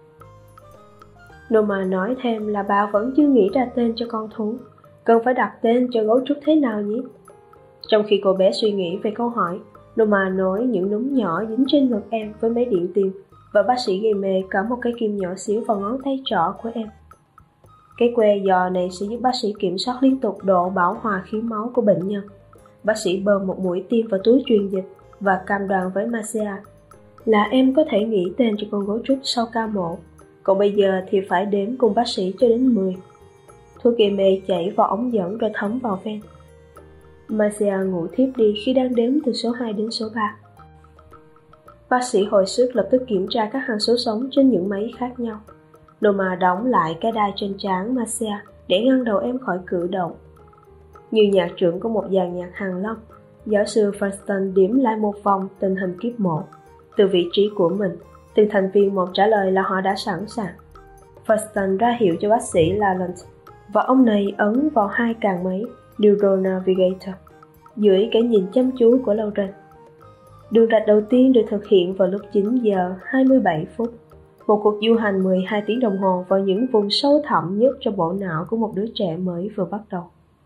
Norma nói thêm là bà vẫn chưa nghĩ ra tên cho con thú. Cần phải đặt tên cho gấu trúc thế nào nhỉ? Trong khi cô bé suy nghĩ về câu hỏi, Norma nối những núm nhỏ dính trên ngực em với máy điện tiền, và bác sĩ gây mê cắm một cái kim nhỏ xíu vào ngón tay trỏ của em. Cái que giò này sẽ giúp bác sĩ kiểm soát liên tục độ bão hòa khí máu của bệnh nhân. Bác sĩ bơm một mũi tiêm vào túi truyền dịch và cam đoan với Marcia là em có thể nghĩ tên cho con gấu trúc sau ca mổ. Còn bây giờ thì phải đếm cùng bác sĩ cho đến mười. Thuốc gây mê chảy vào ống dẫn rồi thấm vào ven. Marcia ngủ thiếp đi khi đang đếm từ số hai đến số ba. Bác sĩ hồi sức lập tức kiểm tra các hằng số sống trên những máy khác nhau. Norma đóng lại cái đai trên trán Marcia để ngăn đầu em khỏi cử động. Như nhạc trưởng của một dàn nhạc Hàn Lâm, giáo sư Funston điểm lại một vòng tình hình kiếp mổ. Từ vị trí của mình, từng thành viên một trả lời là họ đã sẵn sàng. Funston ra hiệu cho bác sĩ Lalland, và ông này ấn vào hai càng máy Neuro Navigator dưới cái nhìn chăm chú của Lauren. Đường rạch đầu tiên được thực hiện vào lúc chín giờ hai mươi bảy phút. Một cuộc du hành mười hai tiếng đồng hồ vào những vùng sâu thẳm nhất trong bộ não của một đứa trẻ mới vừa bắt đầu.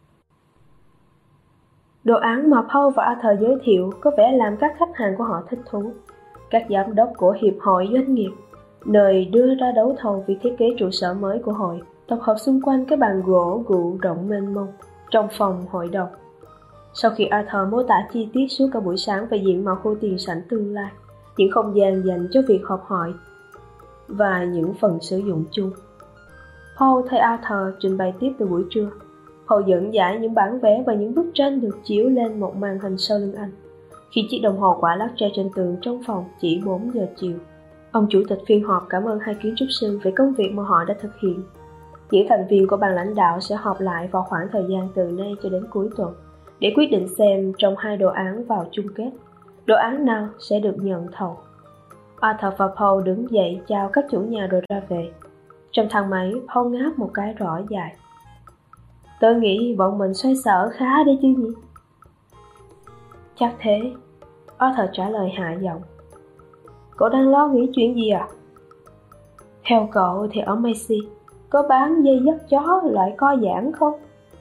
Đồ án mà Paul và Arthur giới thiệu có vẻ làm các khách hàng của họ thích thú. Các giám đốc của Hiệp hội Doanh nghiệp, nơi đưa ra đấu thầu việc thiết kế trụ sở mới của hội, tập hợp xung quanh cái bàn gỗ gụ rộng mênh mông trong phòng hội đồng. Sau khi Arthur mô tả chi tiết suốt cả buổi sáng về diện mạo khu tiền sảnh tương lai, những không gian dành cho việc họp hội và những phần sử dụng chung, Paul thay Arthur trình bày tiếp từ buổi trưa. Paul dẫn giải những bản vẽ và những bức tranh được chiếu lên một màn hình sau lưng anh. Khi chiếc đồng hồ quả lắc treo trên tường trong phòng chỉ bốn giờ chiều, ông chủ tịch phiên họp cảm ơn hai kiến trúc sư về công việc mà họ đã thực hiện. Những thành viên của ban lãnh đạo sẽ họp lại vào khoảng thời gian từ nay cho đến cuối tuần để quyết định xem trong hai đồ án vào chung kết, đồ án nào sẽ được nhận thầu. Arthur và Paul đứng dậy chào các chủ nhà rồi ra về. Trong thang máy, Paul ngáp một cái rõ dài. Tôi nghĩ bọn mình xoay sở khá đấy chứ nhỉ? Chắc thế, Arthur trả lời hạ giọng. Cậu đang lo nghĩ chuyện gì à? Theo cậu thì ở Macy có bán dây dắt chó loại co giãn không?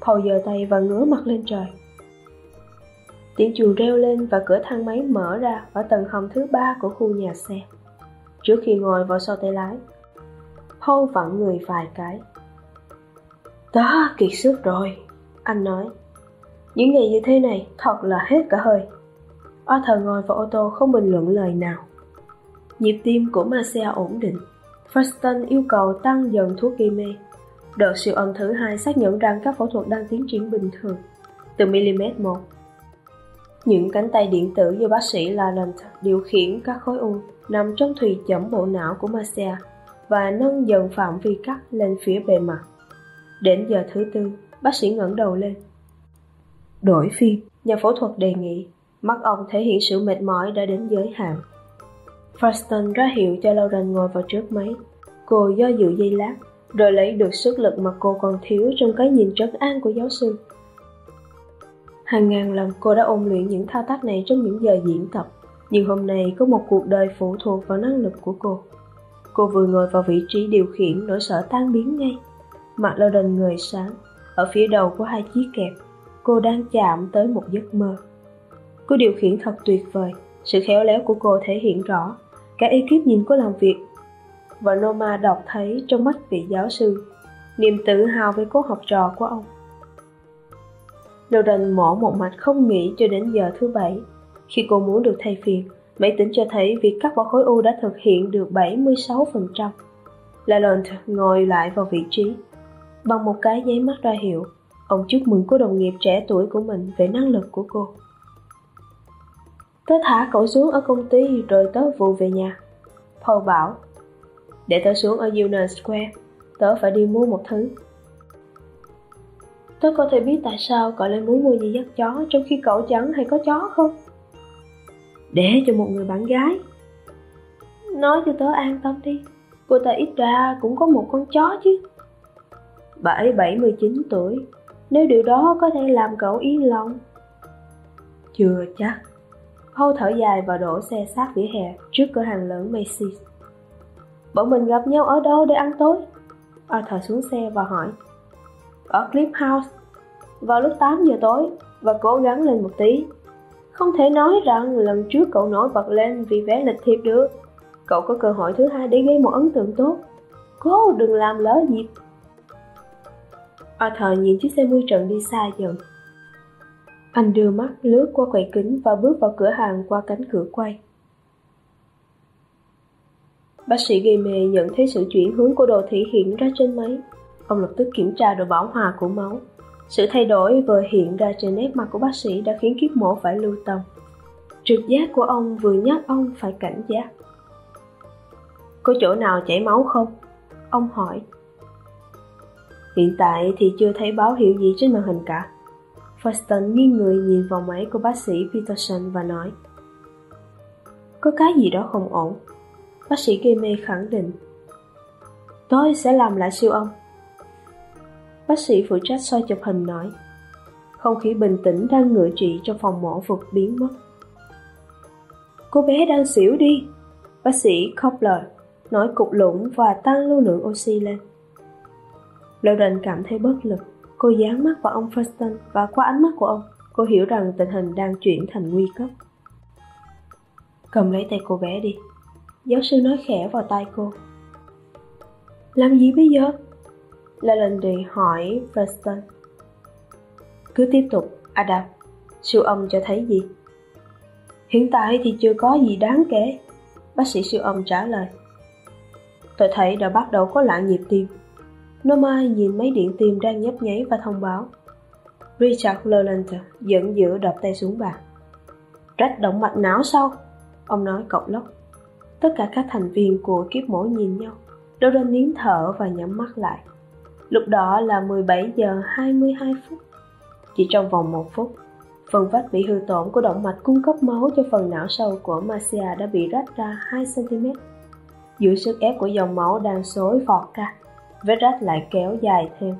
Paul giơ tay và ngửa mặt lên trời. Tiếng chuông reo lên và cửa thang máy mở ra ở tầng hầm thứ ba của khu nhà xe. Trước khi ngồi vào sau tay lái, Paul vặn người vài cái. Tớ kiệt sức rồi, anh nói. Những ngày như thế này thật là hết cả hơi. Arthur ngồi vào ô tô không bình luận lời nào. Nhịp tim của Marcia ổn định. Preston yêu cầu tăng dần thuốc gây mê. Đợt siêu âm thứ hai xác nhận rằng các phẫu thuật đang tiến triển bình thường, từ mm một. Những cánh tay điện tử do bác sĩ Laurent điều khiển các khối u nằm trong thùy chẩm bộ não của Marcia và nâng dần phạm vi cắt lên phía bề mặt. Đến giờ thứ tư, bác sĩ ngẩng đầu lên. Đổi phim, nhà phẫu thuật đề nghị. Mắt ông thể hiện sự mệt mỏi đã đến giới hạn. Preston ra hiệu cho Lauren ngồi vào trước máy. Cô do dự giây lát, rồi lấy được sức lực mà cô còn thiếu trong cái nhìn trấn an của giáo sư. Hàng ngàn lần cô đã ôn luyện những thao tác này trong những giờ diễn tập, nhưng hôm nay có một cuộc đời phụ thuộc vào năng lực của cô. Cô vừa ngồi vào vị trí điều khiển, nỗi sợ tan biến ngay. Mặt Lauren ngời sáng, ở phía đầu của hai chiếc kẹp, cô đang chạm tới một giấc mơ. Cô điều khiển thật tuyệt vời, sự khéo léo của cô thể hiện rõ. Cả ekip nhìn cô làm việc, và Norma đọc thấy trong mắt vị giáo sư niềm tự hào về cô học trò của ông. Lauren mổ một mạch không nghỉ cho đến giờ thứ bảy. Khi cô muốn được thay phiên, máy tính cho thấy việc cắt bỏ khối u đã thực hiện được bảy mươi sáu phần trăm. Lalonde ngồi lại vào vị trí. Bằng một cái nháy mắt ra hiệu, ông chúc mừng cô đồng nghiệp trẻ tuổi của mình về năng lực của cô. Tớ thả cậu xuống ở công ty rồi tớ vụ về nhà, Paul bảo. Để tớ xuống ở Union Square, tớ phải đi mua một thứ. Tớ có thể biết tại sao cậu lại muốn mua dây dắt chó trong khi cậu chẳng hay có chó không? Để cho một người bạn gái. Nói cho tớ an tâm đi, cô ta ít ra cũng có một con chó chứ. Bà ấy bảy mươi chín tuổi, nếu điều đó có thể làm cậu yên lòng. Chưa chắc. Paul thở dài và đổ xe sát vỉa hè trước cửa hàng lớn Macy's. Bọn mình gặp nhau ở đâu để ăn tối? Arthur xuống xe và hỏi. Ở Cliff House, vào lúc tám giờ tối, và cố gắng lên một tí. Không thể nói rằng lần trước cậu nổi bật lên vì vé lịch thiệp được. Cậu có cơ hội thứ hai để gây một ấn tượng tốt. Cố đừng làm lỡ dịp. Arthur nhìn chiếc xe mui trần đi xa dần. Anh đưa mắt lướt qua quầy kính và bước vào cửa hàng qua cánh cửa quay. Bác sĩ gây mê nhận thấy sự chuyển hướng của đồ thị hiện ra trên máy. Ông lập tức kiểm tra độ bão hòa của máu. Sự thay đổi vừa hiện ra trên nét mặt của bác sĩ đã khiến kiếp mổ phải lưu tâm. Trực giác của ông vừa nhắc ông phải cảnh giác. Có chỗ nào chảy máu không? Ông hỏi. Hiện tại thì chưa thấy báo hiệu gì trên màn hình cả. Preston nghiêng người nhìn vào máy của bác sĩ Peterson và nói. Có cái gì đó không ổn. Bác sĩ gây mê khẳng định. Tôi sẽ làm lại siêu âm. Bác sĩ phụ trách soi chụp hình nói. Không khí bình tĩnh đang ngự trị trong phòng mổ vụt biến mất. Cô bé đang xỉu đi. Bác sĩ Cobbler nói cục lũng và tăng lưu lượng oxy lên. Lauren cảm thấy bất lực. Cô dán mắt vào ông Preston và qua ánh mắt của ông, cô hiểu rằng tình hình đang chuyển thành nguy cấp. Cầm lấy tay cô bé đi. Giáo sư nói khẽ vào tai cô. Làm gì bây giờ? Lalonde hỏi Preston. Cứ tiếp tục, Adam. Siêu âm cho thấy gì? Hiện tại thì chưa có gì đáng kể. Bác sĩ siêu âm trả lời. Tôi thấy đã bắt đầu có loạn nhịp tim. Norma nhìn máy điện tim đang nhấp nháy và thông báo. Richard Lawrence giận dữ đập tay xuống bàn. Rách động mạch não sao? Ông nói cộc lốc. Tất cả các thành viên của kiếp mổ nhìn nhau. Lauren nín thở và nhắm mắt lại. Lúc đó là mười bảy giờ hai mươi hai phút. Chỉ trong vòng một phút, phần vách bị hư tổn của động mạch cung cấp máu cho phần não sâu của Marcia đã bị rách ra hai xăng ti mét. Dưới sức ép của dòng máu đang xối vọt ra, vết rách lại kéo dài thêm.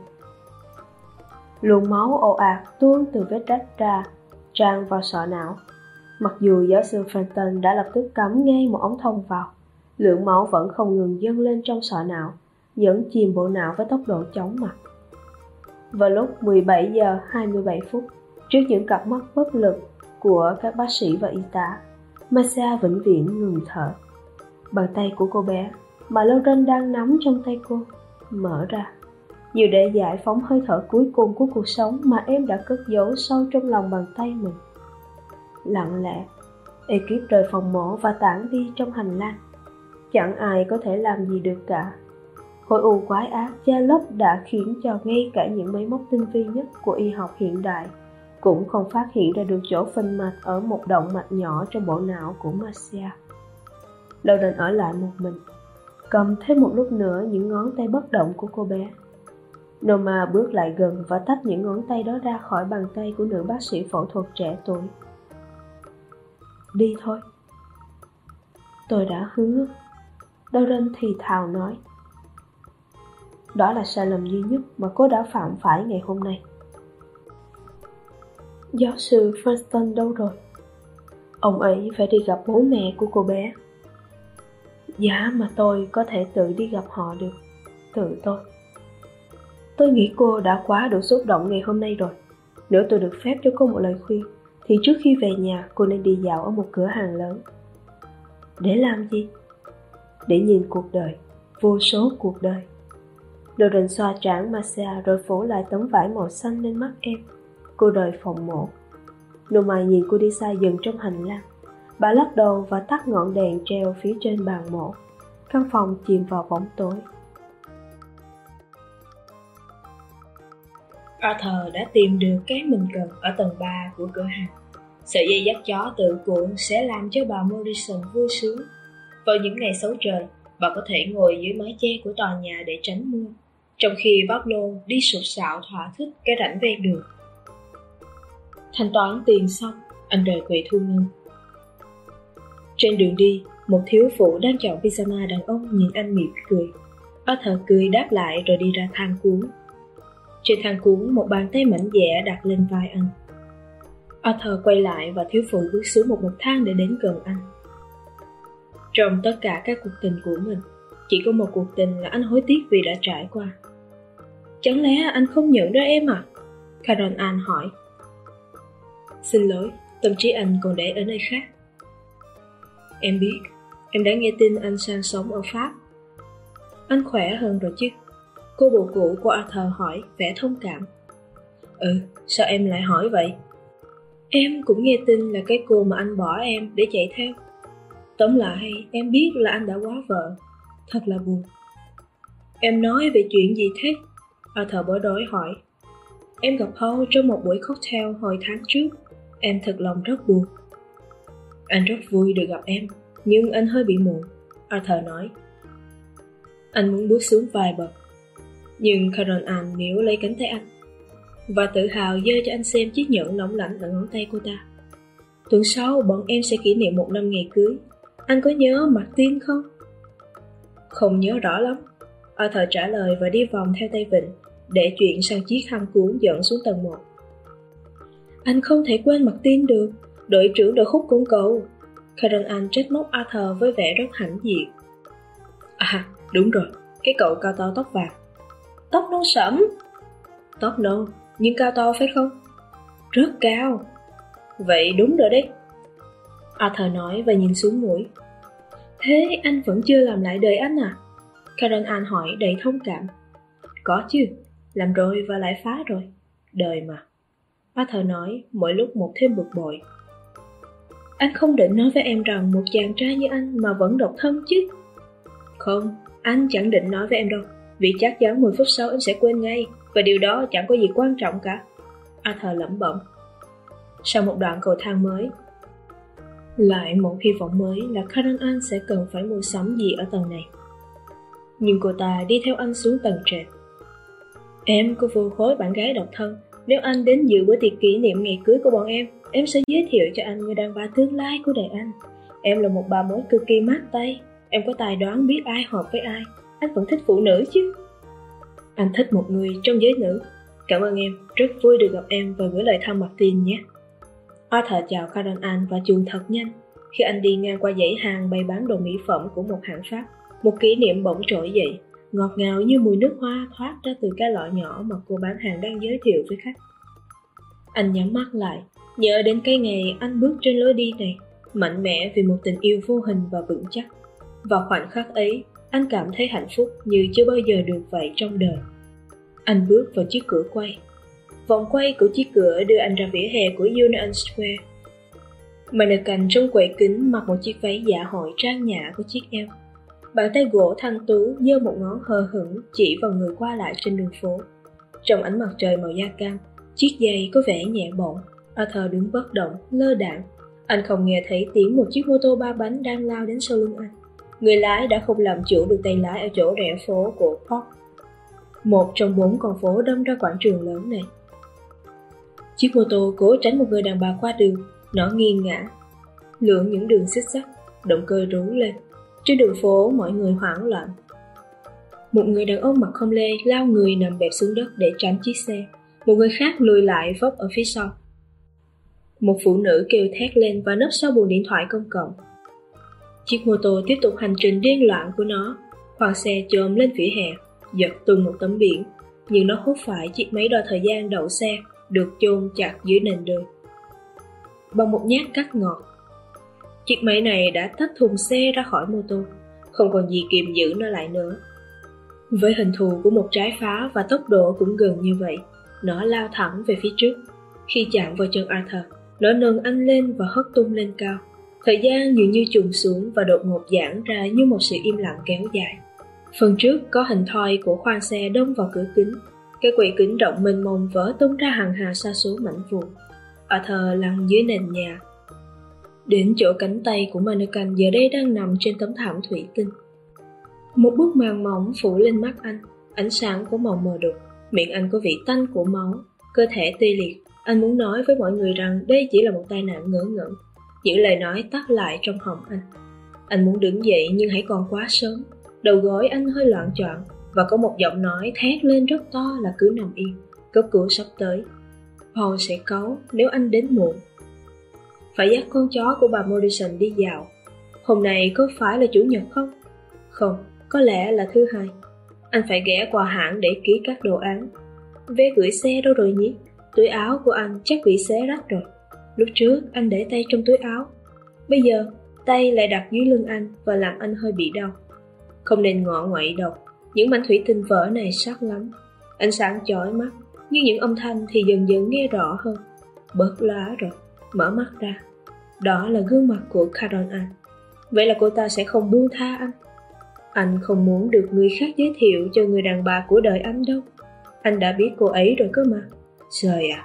Luồng máu ồ ạt tuôn từ vết rách ra, tràn vào sọ não. Mặc dù giáo sư Fenton đã lập tức cắm ngay một ống thông vào, lượng máu vẫn không ngừng dâng lên trong sọ não, nhấn chìm bộ não với tốc độ chóng mặt. Vào lúc mười bảy giờ hai mươi bảy phút, trước những cặp mắt bất lực của các bác sĩ và y tá, Marcia vĩnh viễn ngừng thở. Bàn tay của cô bé mà Lauren đang nắm trong tay cô mở ra, như để giải phóng hơi thở cuối cùng của cuộc sống mà em đã cất giấu sâu trong lòng bàn tay mình. Lặng lẽ, ekip rời phòng mổ và tản đi trong hành lang. Chẳng ai có thể làm gì được cả. Khối u quái ác che lấp đã khiến cho ngay cả những máy móc tinh vi nhất của y học hiện đại cũng không phát hiện ra được chỗ phình mạch ở một động mạch nhỏ trong bộ não của Marcia. Lauren ở lại một mình, cầm thêm một lúc nữa những ngón tay bất động của cô bé. Norma bước lại gần và tách những ngón tay đó ra khỏi bàn tay của nữ bác sĩ phẫu thuật trẻ tuổi. Đi thôi. Tôi đã hứa. Lauren thì thào nói. Đó là sai lầm duy nhất mà cô đã phạm phải ngày hôm nay. Giáo sư Funston đâu rồi? Ông ấy phải đi gặp bố mẹ của cô bé. Giá mà tôi có thể tự đi gặp họ được. Tự tôi. Tôi nghĩ cô đã quá đủ xúc động ngày hôm nay rồi. Nếu tôi được phép cho cô một lời khuyên, thì trước khi về nhà cô nên đi dạo ở một cửa hàng lớn. Để làm gì? Để nhìn cuộc đời, vô số cuộc đời. Lauren xoa trán Marcia rồi phủ lại tấm vải màu xanh lên mắt em. Cô rời phòng mổ. Norma nhìn cô đi xa dần trong hành lang. Bà lắc đầu và tắt ngọn đèn treo phía trên bàn mổ. Căn phòng chìm vào bóng tối. Arthur đã tìm được cái mình cần ở tầng ba của cửa hàng. Sợi dây dắt chó tự cuộn sẽ làm cho bà Morrison vui sướng. Vào những ngày xấu trời, bà có thể ngồi dưới mái che của tòa nhà để tránh mưa, trong khi Pablo đi sụt sạo thỏa thích cái rãnh ven đường. Thanh toán tiền xong, anh rời quầy thu ngân. Trên đường đi, một thiếu phụ đang chọn pyjama đàn ông nhìn anh mỉm cười. Arthur cười đáp lại rồi đi ra thang cuốn. Trên thang cuốn, một bàn tay mảnh dẻ đặt lên vai anh. Arthur quay lại và thiếu phụ bước xuống một bậc thang để đến gần anh. Trong tất cả các cuộc tình của mình, chỉ có một cuộc tình là anh hối tiếc vì đã trải qua. Chẳng lẽ anh không nhận ra em à? Carol Ann hỏi. Xin lỗi, tâm trí anh còn để ở nơi khác. Em biết, em đã nghe tin anh sang sống ở Pháp. Anh khỏe hơn rồi chứ? Cô bồ cũ của Arthur hỏi, vẻ thông cảm. Ừ, sao em lại hỏi vậy? Em cũng nghe tin là cái cô mà anh bỏ em để chạy theo. Tóm lại, em biết là anh đã quá vợ. Thật là buồn. Em nói về chuyện gì thế? Arthur bối rối hỏi. Em gặp Paul trong một buổi cocktail hồi tháng trước. Em thật lòng rất buồn. Anh rất vui được gặp em, nhưng anh hơi bị muộn, Arthur nói. Anh muốn bước xuống vài bậc, nhưng Carol Ann níu lấy cánh tay anh và tự hào giơ cho anh xem chiếc nhẫn lỏng lảnh ở ngón tay cô ta. Tuần sau bọn em sẽ kỷ niệm một năm ngày cưới. Anh có nhớ Martin không? Không nhớ rõ lắm, Arthur trả lời và đi vòng theo tay vịn để chuyển sang chiếc thang cuốn dẫn xuống tầng một. Anh không thể quên Martin được, đội trưởng đội khúc cung cầu. Carol Ann trách móc Arthur với vẻ rất hãnh diện. À, đúng rồi, cái cậu cao to tóc vàng. Tóc nâu sẫm. Tóc nâu, nhưng cao to phải không? Rất cao. Vậy đúng rồi đấy, Arthur nói và nhìn xuống mũi. Thế anh vẫn chưa làm lại đời anh à? Carol Ann hỏi đầy thông cảm. Có chứ, làm rồi và lại phá rồi. Đời mà, Arthur nói mỗi lúc một thêm bực bội. Anh không định nói với em rằng một chàng trai như anh mà vẫn độc thân chứ? Không, anh chẳng định nói với em đâu, vì chắc chắn mười phút sau em sẽ quên ngay, và điều đó chẳng có gì quan trọng cả, Arthur lẩm bẩm. Sau một đoạn cầu thang mới, lại một hy vọng mới là Carol Ann sẽ cần phải mua sắm gì ở tầng này. Nhưng cô ta đi theo anh xuống tầng trệt. Em có vô khối bạn gái độc thân. Nếu anh đến dự bữa tiệc kỷ niệm ngày cưới của bọn em, em sẽ giới thiệu cho anh người đàn bà tương lai của đời anh. Em là một bà mối cực kỳ mát tay. Em có tài đoán biết ai hợp với ai. Anh vẫn thích phụ nữ chứ? Anh thích một người trong giới nữ. Cảm ơn em, rất vui được gặp em và gửi lời thăm Martin nhé. Arthur chào Carol Ann và chuồn thật nhanh. Khi anh đi ngang qua dãy hàng bày bán đồ mỹ phẩm của một hãng Pháp, một kỷ niệm bỗng trỗi dậy. ngọt ngào như mùi nước hoa thoát ra từ cái lọ nhỏ mà cô bán hàng đang giới thiệu với khách. Anh nhắm mắt lại, nhớ đến cái ngày anh bước trên lối đi này, mạnh mẽ vì một tình yêu vô hình và vững chắc. Vào khoảnh khắc ấy, anh cảm thấy hạnh phúc như chưa bao giờ được vậy trong đời. Anh bước vào chiếc cửa quay. Vòng quay của chiếc cửa đưa anh ra vỉa hè của Union Square. Mannequin trong quầy kính mặc một chiếc váy dạ hội trang nhã của chiếc eo. Bàn tay gỗ thanh tú giơ một ngón hờ hững chỉ vào người qua lại trên đường phố. Trong ánh mặt trời màu da cam, chiếc giày có vẻ nhẹ bổng. Arthur đứng bất động, lơ đãng. Anh không nghe thấy tiếng một chiếc mô tô ba bánh đang lao đến sau lưng anh. Người lái đã không làm chủ được tay lái ở chỗ rẽ phố của Park, một trong bốn con phố đâm ra quảng trường lớn này. Chiếc mô tô cố tránh một người đàn bà qua đường, nó nghiêng ngã, lượn những đường xích sắt, động cơ rú lên. Trên đường phố mọi người hoảng loạn. Một người đàn ông mặc không lê lao người nằm bẹp xuống đất để tránh chiếc xe. Một người khác lùi lại vấp ở phía sau. Một phụ nữ kêu thét lên và nấp sau buồng điện thoại công cộng. Chiếc mô tô tiếp tục hành trình điên loạn của nó. Khoang xe chồm lên vỉa hè, giật tung một tấm biển, nhưng nó hút phải chiếc máy đo thời gian đậu xe được chôn chặt dưới nền đường. Bằng một nhát cắt ngọt, chiếc máy này đã tách thùng xe ra khỏi mô tô, không còn gì kìm giữ nó lại nữa. Với hình thù của một trái phá và tốc độ cũng gần như vậy, nó lao thẳng về phía trước. Khi chạm vào chân Arthur, nó nâng anh lên và hất tung lên cao. Thời gian dường như trùng xuống và đột ngột giãn ra như một sự im lặng kéo dài. Phần trước có hình thoi của khoang xe đâm vào cửa kính. Cái quầy kính rộng mênh mông vỡ tung ra hàng hà sa số mảnh vụn. Arthur lăn dưới nền nhà, đến chỗ cánh tay của mannequin giờ đây đang nằm trên tấm thảm thủy tinh. Một bức màn mỏng phủ lên mắt anh, ánh sáng có màu mờ đục, miệng anh có vị tanh của máu, cơ thể tê liệt. Anh muốn nói với mọi người rằng đây chỉ là một tai nạn ngớ ngẩn. Những lời nói tắt lại trong họng anh. Anh muốn đứng dậy nhưng hãy còn quá sớm. Đầu gối anh hơi loạn choạng và có một giọng nói thét lên rất to là cứ nằm yên, cấp cứu sắp tới. Paul sẽ cáu nếu anh đến muộn. Phải dắt con chó của bà Morrison đi dạo. Hôm nay có phải là chủ nhật không? Không, có lẽ là thứ hai. Anh phải ghé qua hãng để ký các đồ án. Vé gửi xe đâu rồi nhỉ? Túi áo của anh chắc bị xé rách rồi. Lúc trước anh để tay trong túi áo, bây giờ tay lại đặt dưới lưng anh và làm anh hơi bị đau. Không nên ngọ nguậy đâu, những mảnh thủy tinh vỡ này sắc lắm. Ánh sáng chói mắt, nhưng những âm thanh thì dần dần nghe rõ hơn. Bớt lá rồi, mở mắt ra. Đó là gương mặt của Carol Ann. Vậy là cô ta sẽ không buông tha anh. Anh không muốn được người khác giới thiệu cho người đàn bà của đời anh đâu. Anh đã biết cô ấy rồi cơ mà. Trời ạ. À.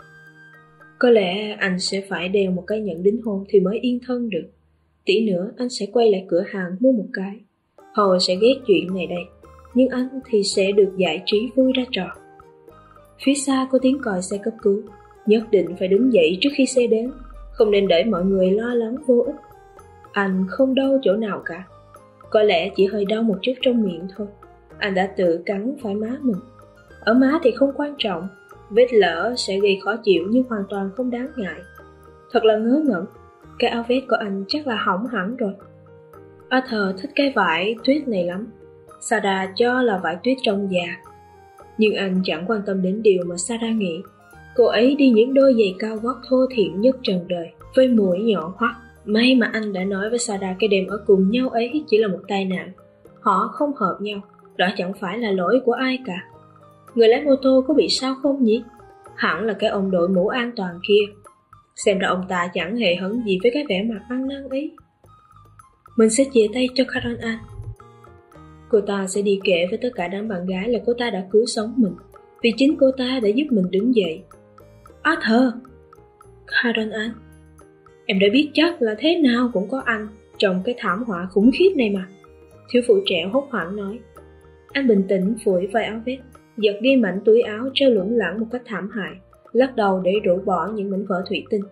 Có lẽ anh sẽ phải đeo một cái nhẫn đính hôn thì mới yên thân được. Tí nữa anh sẽ quay lại cửa hàng mua một cái. Paul sẽ ghét chuyện này đây, nhưng anh thì sẽ được giải trí vui ra trò. Phía xa có tiếng còi xe cấp cứu. Nhất định phải đứng dậy trước khi xe đến, không nên để mọi người lo lắng vô ích. Anh không đau chỗ nào cả. Có lẽ chỉ hơi đau một chút trong miệng thôi. Anh đã tự cắn phải má mình. Ở má thì không quan trọng, vết lở sẽ gây khó chịu nhưng hoàn toàn không đáng ngại. Thật là ngớ ngẩn, cái áo vest của anh chắc là hỏng hẳn rồi. Arthur thích cái vải tuyết này lắm. Sarah cho là vải tuyết trong già. Nhưng anh chẳng quan tâm đến điều mà Sarah nghĩ. Cô ấy đi những đôi giày cao gót thô thiển nhất trần đời, với mũi nhỏ hoắt. May mà anh đã nói với Sarah cái đêm ở cùng nhau ấy chỉ là một tai nạn. Họ không hợp nhau, đó chẳng phải là lỗi của ai cả. Người lái mô tô có bị sao không nhỉ? Hẳn là cái ông đội mũ an toàn kia. Xem ra ông ta chẳng hề hấn gì với cái vẻ mặt ăn năn ấy. Mình sẽ chia tay cho Carol Ann. Cô ta sẽ đi kể với tất cả đám bạn gái là cô ta đã cứu sống mình, vì chính cô ta đã giúp mình đứng dậy. Arthur! Carol Ann, em đã biết chắc là thế nào cũng có anh trong cái thảm họa khủng khiếp này mà. Thiếu phụ trẻ hốt hoảng nói. Anh bình tĩnh phủi vai áo vest, giật đi mảnh túi áo treo lủng lẳng một cách thảm hại, lắc đầu để rũ bỏ những mảnh vỡ thủy tinh.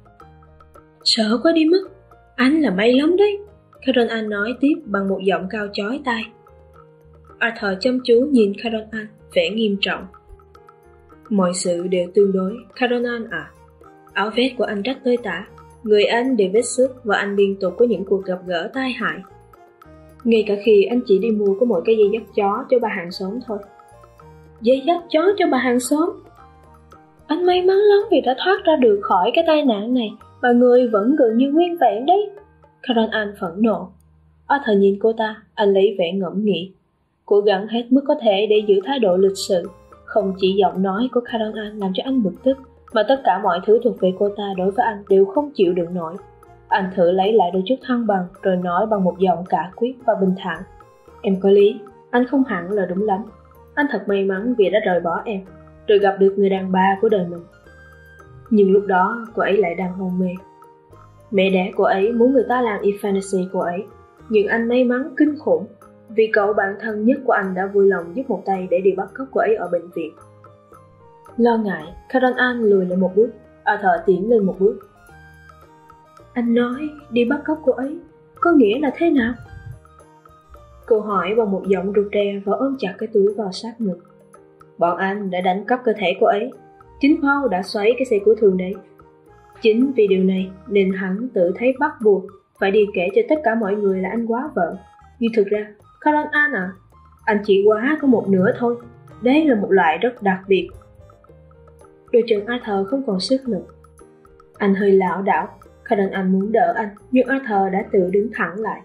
Sợ quá đi mất. Anh là may lắm đấy, Carol Ann nói tiếp bằng một giọng cao chói tai. Arthur chăm chú nhìn Carol Ann, vẻ nghiêm trọng. Mọi sự đều tương đối, Carol Ann à. Áo vest của anh rất tơi tả, người anh đều vết xước và anh liên tục có những cuộc gặp gỡ tai hại. Ngay cả khi anh chỉ đi mua có một cái dây dắt chó cho bà hàng xóm thôi. Dây dắt chó cho bà hàng xóm? Anh may mắn lắm vì đã thoát ra được khỏi cái tai nạn này, mà người vẫn gần như nguyên vẹn đấy. Karen Ann phẫn nộ. Arthur nhìn cô ta, anh lấy vẻ ngẫm nghĩ, cố gắng hết mức có thể để giữ thái độ lịch sự. Không chỉ giọng nói của Karen Ann làm cho anh bực tức, mà tất cả mọi thứ thuộc về cô ta đối với anh đều không chịu đựng nổi. Anh thử lấy lại đôi chút thăng bằng, rồi nói bằng một giọng cả quyết và bình thản. Em có lý, anh không hẳn là đúng lắm. Anh thật may mắn vì đã rời bỏ em, rồi gặp được người đàn bà của đời mình. Nhưng lúc đó cô ấy lại đang hôn mê. Mẹ đẻ cô ấy muốn người ta làm euthanasia cô ấy, nhưng anh may mắn kinh khủng vì cậu bạn thân nhất của anh đã vui lòng giúp một tay để đi bắt cóc cô ấy ở bệnh viện. Lo ngại, Karen Ann lùi lại một bước, Arthur tiến lên một bước. Anh nói đi bắt cóc cô ấy, có nghĩa là thế nào? Cô hỏi bằng một giọng rụt rè và ôm chặt cái túi vào sát ngực. Bọn anh đã đánh cắp cơ thể cô ấy, chính Paul đã xoáy cái xe cứu thương đấy. Chính vì điều này nên hắn tự thấy bắt buộc phải đi kể cho tất cả mọi người là anh quá vợ. Nhưng thực ra, Karen Ann à, anh chỉ quá có một nửa thôi. Đấy là một loại rất đặc biệt. Đôi chân Arthur không còn sức lực. Anh hơi lảo đảo. Karen Ann muốn đỡ anh, nhưng Arthur đã tự đứng thẳng lại.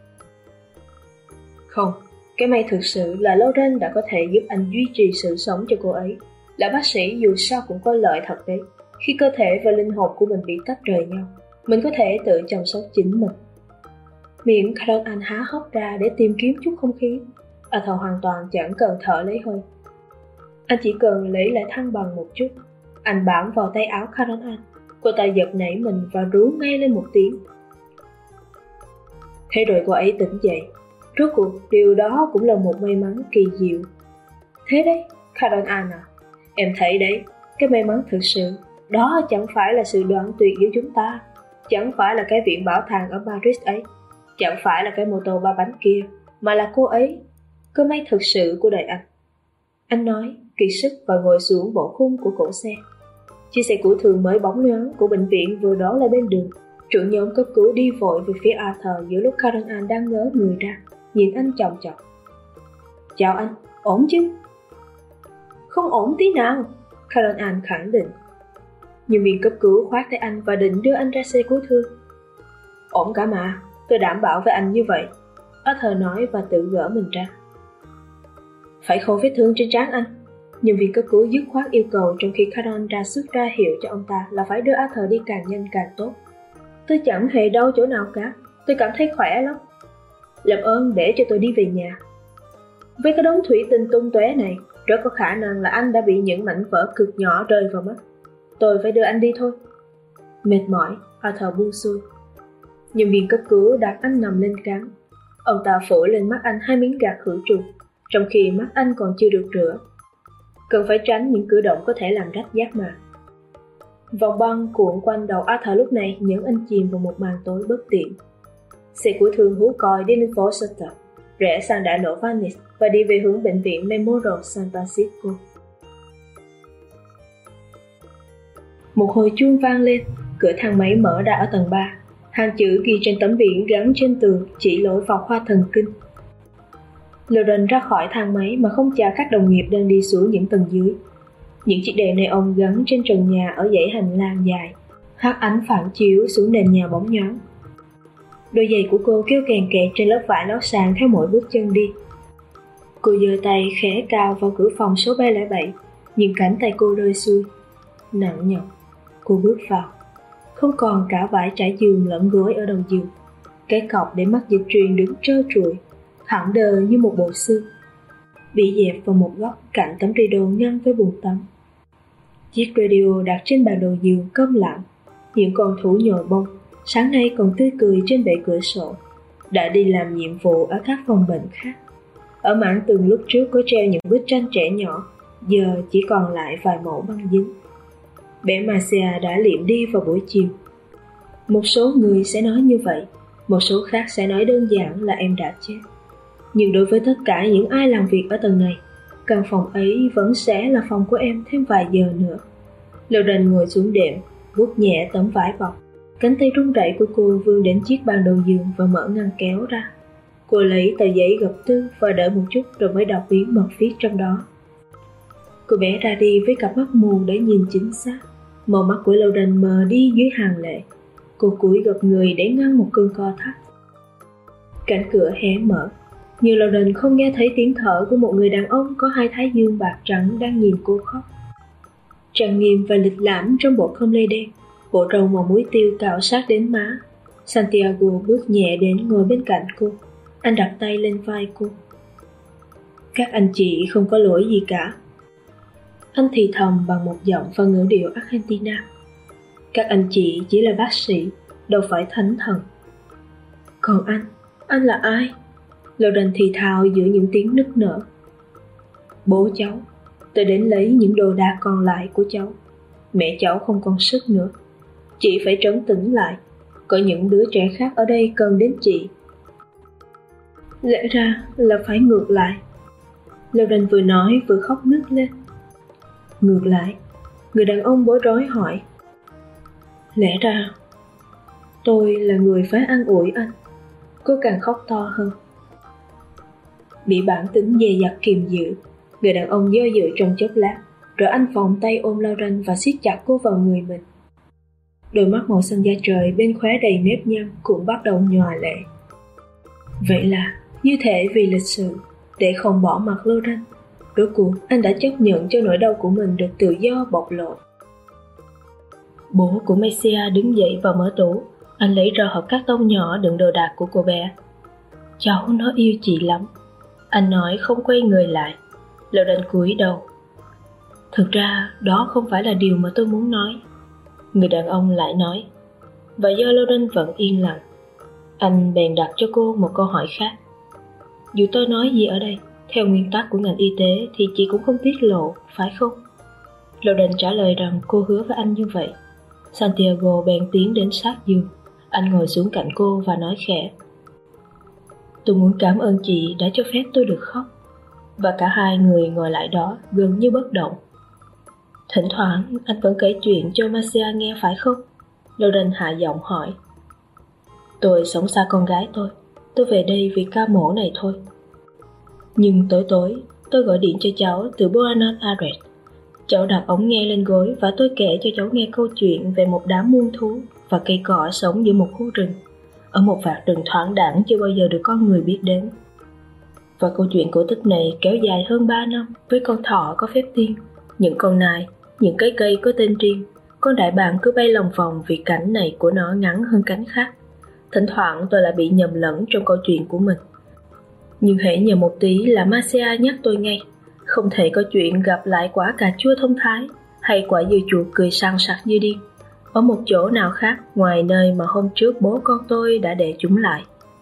Không, cái may thực sự là Lauren đã có thể giúp anh duy trì sự sống cho cô ấy. Là bác sĩ dù sao cũng có lợi thật đấy. Khi cơ thể và linh hồn của mình bị tách rời nhau, mình có thể tự chăm sóc chính mình. Miệng Karen Ann há hốc ra để tìm kiếm chút không khí. Arthur hoàn toàn chẳng cần thở lấy hơi. Anh chỉ cần lấy lại thăng bằng một chút. Anh bám vào tay áo Karen Ann. Cô ta giật nảy mình và rú ngay lên một tiếng. Thế rồi cô ấy tỉnh dậy. Rốt cuộc điều đó cũng là một may mắn kỳ diệu. Thế đấy, Karen Ann à, em thấy đấy, cái may mắn thực sự, đó chẳng phải là sự đoạn tuyệt giữa chúng ta, chẳng phải là cái viện bảo tàng ở Paris ấy, chẳng phải là cái mô tô ba bánh kia, mà là cô ấy, cơ may thực sự của đời anh. Anh nói, kiệt sức và ngồi xuống bộ khung của cổ xe. Chiếc xe cứu thương mới bóng loáng của bệnh viện vừa đón lại bên đường. Trưởng nhóm cấp cứu đi vội về phía Arthur giữa lúc Karen Ann đang ngớ người ra, nhìn anh chòng chọc. Chào anh, ổn chứ? Không ổn tí nào, Karen Ann khẳng định. Nhân viên cấp cứu khoát tay anh và định đưa anh ra xe cứu thương. Ổn cả mà, tôi đảm bảo với anh như vậy, Arthur nói và tự gỡ mình ra. Phải khâu vết thương trên trán anh. Nhân viên cấp cứu dứt khoát yêu cầu, trong khi Karen ra sức ra hiệu cho ông ta là phải đưa Arthur đi càng nhanh càng tốt. Tôi chẳng hề đau chỗ nào cả, tôi cảm thấy khỏe lắm. Làm ơn để cho tôi đi về nhà. Với cái đống thủy tinh tung tóe này, rất có khả năng là anh đã bị những mảnh vỡ cực nhỏ rơi vào mắt. Tôi phải đưa anh đi thôi. Mệt mỏi, Arthur buông xuôi. Nhân viên cấp cứu đặt anh nằm lên cáng. Ông ta phủi lên mắt anh hai miếng gạc khử trùng, trong khi mắt anh còn chưa được rửa. Cần phải tránh những cử động có thể làm rách giác mạc. Vòng băng cuộn quanh đầu Arthur lúc này nhấn anh chìm vào một màn tối bất tiện. Xe cứu thương hú còi đi lên phố Sutter, rẽ sang đại lộ Venice và đi về hướng bệnh viện Memorial San Francisco. Một hồi chuông vang lên, cửa thang máy mở ra ở tầng ba. Hàng chữ ghi trên tấm biển gắn trên tường chỉ lối vào khoa thần kinh. Lauren ra khỏi thang máy mà không chào các đồng nghiệp đang đi xuống những tầng dưới. Những chiếc đèn neon gắn trên trần nhà ở dãy hành lang dài, hắt ánh phản chiếu xuống nền nhà bóng nhoáng. Đôi giày của cô kêu kèn kẹt trên lớp vải lót sàn theo mỗi bước chân đi. Cô giơ tay khẽ cao vào cửa phòng số ba không bảy, nhưng cánh tay cô rơi xuôi. Nặng nhọc, cô bước vào. Không còn cả vải trải giường lẫn gối ở đầu giường. Cái cọc để mắc dịch truyền đứng trơ trụi, thẳng đờ như một bộ xương, bị dẹp vào một góc cạnh tấm radio ngăn với bồn tắm. Chiếc radio đặt trên bàn đầu giường câm lặng. Những con thú nhồi bông sáng nay còn tươi cười trên bệ cửa sổ, đã đi làm nhiệm vụ ở các phòng bệnh khác. Ở mảng tường lúc trước có treo những bức tranh trẻ nhỏ, giờ chỉ còn lại vài mẫu băng dính. Bé Marcia đã liệm đi vào buổi chiều. Một số người sẽ nói như vậy, một số khác sẽ nói đơn giản là em đã chết. Nhưng đối với tất cả những ai làm việc ở tầng này, căn phòng ấy vẫn sẽ là phòng của em thêm vài giờ nữa. Lauren ngồi xuống đệm, vuốt nhẹ tấm vải bọc. Cánh tay run rẩy của cô vươn đến chiếc bàn đầu giường và mở ngăn kéo ra. Cô lấy tờ giấy gập tư và đợi một chút rồi mới đọc bí mật viết trong đó. Cô bé ra đi với cặp mắt mù để nhìn chính xác. Màu mắt của Loden mờ đi dưới hàng lệ. Cô cúi gập người để ngăn một cơn co thắt. Cánh cửa hé mở, nhưng Loden không nghe thấy tiếng thở của một người đàn ông có hai thái dương bạc trắng đang nhìn cô khóc. Trang nghiêm và lịch lãm trong bộ khâm lê đen, bộ râu màu muối tiêu cạo sát đến má. Santiago bước nhẹ đến ngồi bên cạnh cô. Anh đặt tay lên vai cô. Các anh chị không có lỗi gì cả. Anh thì thầm bằng một giọng và ngữ điệu Argentina. Các anh chị chỉ là bác sĩ, đâu phải thánh thần. Còn anh, anh là ai? Loden thì thào giữa những tiếng nức nở. Bố cháu, tôi đến lấy những đồ đạc còn lại của cháu. Mẹ cháu không còn sức nữa. Chị phải trấn tĩnh lại. Có những đứa trẻ khác ở đây cần đến chị. Lẽ ra là phải ngược lại. Loden vừa nói vừa khóc nức lên. Ngược lại? Người đàn ông bối rối hỏi. Lẽ ra tôi là người phải an ủi anh. Cô càng khóc to hơn. Bị bản tính dè dặt kiềm giữ, người đàn ông do dự trong chốc lát, rồi anh vòng tay ôm Lauren và siết chặt cô vào người mình. Đôi mắt màu xanh da trời bên khóe đầy nếp nhăn cũng bắt đầu nhòa lệ. Vậy là như thể vì lịch sự, để không bỏ mặc Lauren, rốt cuộc anh đã chấp nhận cho nỗi đau của mình được tự do bộc lộ. Bố của Messia đứng dậy và mở tủ. Anh lấy ra hộp cát tông nhỏ đựng đồ đạc của cô bé. Cháu nó yêu chị lắm. Anh nói không quay người lại. Lauren cúi đầu. Thực ra đó không phải là điều mà tôi muốn nói. Người đàn ông lại nói. Và do Lauren vẫn yên lặng, anh bèn đặt cho cô một câu hỏi khác. Dù tôi nói gì ở đây, theo nguyên tắc của ngành y tế thì chị cũng không tiết lộ, phải không? Lauren trả lời rằng cô hứa với anh như vậy. Santiago bèn tiến đến sát giường. Anh ngồi xuống cạnh cô và nói khẽ. Tôi muốn cảm ơn chị đã cho phép tôi được khóc. Và cả hai người ngồi lại đó gần như bất động. Thỉnh thoảng anh vẫn kể chuyện cho Marcia nghe phải không? Lauren hạ giọng hỏi. Tôi sống xa con gái tôi. Tôi về đây vì ca mổ này thôi. Nhưng tối tối tôi gọi điện cho cháu từ Buenos Aires. Cháu đặt ống nghe lên gối và tôi kể cho cháu nghe câu chuyện về một đám muôn thú và cây cỏ sống giữa một khu rừng, ở một vạt rừng thoáng đãng chưa bao giờ được con người biết đến. Và câu chuyện cổ tích này kéo dài hơn ba năm với con thỏ có phép tiên, những con nai, những cái cây có tên riêng. Con đại bàng cứ bay lòng vòng vì cánh này của nó ngắn hơn cánh khác. Thỉnh thoảng tôi lại bị nhầm lẫn trong câu chuyện của mình. Nhưng hễ nhờ một tí là Marcia nhắc tôi ngay. Không thể có chuyện gặp lại quả cà chua thông thái hay quả dưa chuột cười sằng sặc như điên ở một chỗ nào khác ngoài nơi mà hôm trước bố con tôi đã để chúng lại.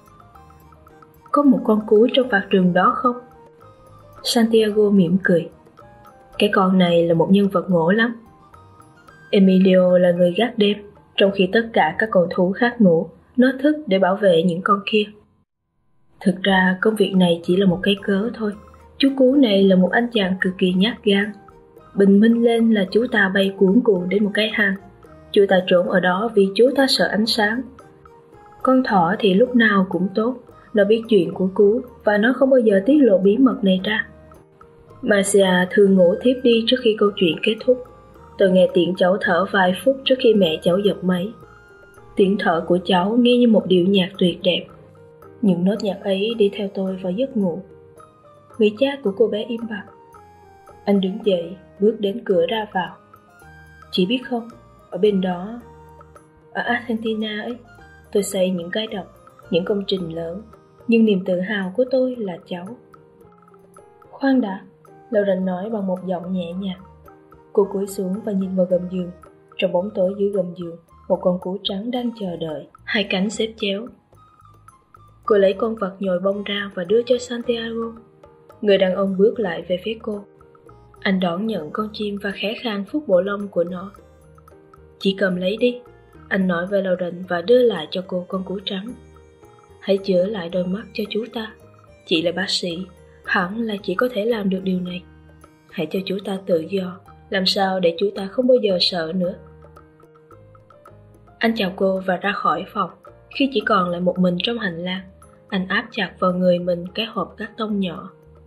Có một con cú trong vạt rừng đó không? Santiago mỉm cười. Cái con này là một nhân vật ngộ lắm. Emilio là người gác đêm, trong khi tất cả các con thú khác ngủ, nó thức để bảo vệ những con kia. Thực ra công việc này chỉ là một cái cớ thôi. Chú cú này là một anh chàng cực kỳ nhát gan. Bình minh lên là chú ta bay cuồn cuộn đến một cái hang. Chú ta trốn ở đó vì chú ta sợ ánh sáng. Con thỏ thì lúc nào cũng tốt. Nó biết chuyện của cú và nó không bao giờ tiết lộ bí mật này ra. Marcia thường ngủ thiếp đi trước khi câu chuyện kết thúc. Tôi nghe tiếng cháu thở vài phút trước khi mẹ cháu dập máy. Tiếng thở của cháu nghe như một điệu nhạc tuyệt đẹp. Những nốt nhạc ấy đi theo tôi vào giấc ngủ. Người cha của cô bé im bặt. Anh đứng dậy, bước đến cửa ra vào. Chị biết không, ở bên đó, ở Argentina ấy, tôi xây những cái đập, những công trình lớn, nhưng niềm tự hào của tôi là cháu. Khoan đã, Lauren nói bằng một giọng nhẹ nhàng. Cô cúi xuống và nhìn vào gầm giường. Trong bóng tối dưới gầm giường, một con cú trắng đang chờ đợi, hai cánh xếp chéo. Cô lấy con vật nhồi bông ra và đưa cho Santiago. Người đàn ông bước lại về phía cô. Anh đón nhận con chim và khẽ khàng phút bộ lông của nó. Chị cầm lấy đi, anh nói với Lauren và đưa lại cho cô con cú trắng. Hãy chữa lại đôi mắt cho chú ta. Chị là bác sĩ, hẳn là chị có thể làm được điều này. Hãy cho chú ta tự do, làm sao để chú ta không bao giờ sợ nữa. Anh chào cô và ra khỏi phòng. Khi chỉ còn lại một mình trong hành lang, Anh áp chặt vào người mình cái hộp cắt tông nhỏ.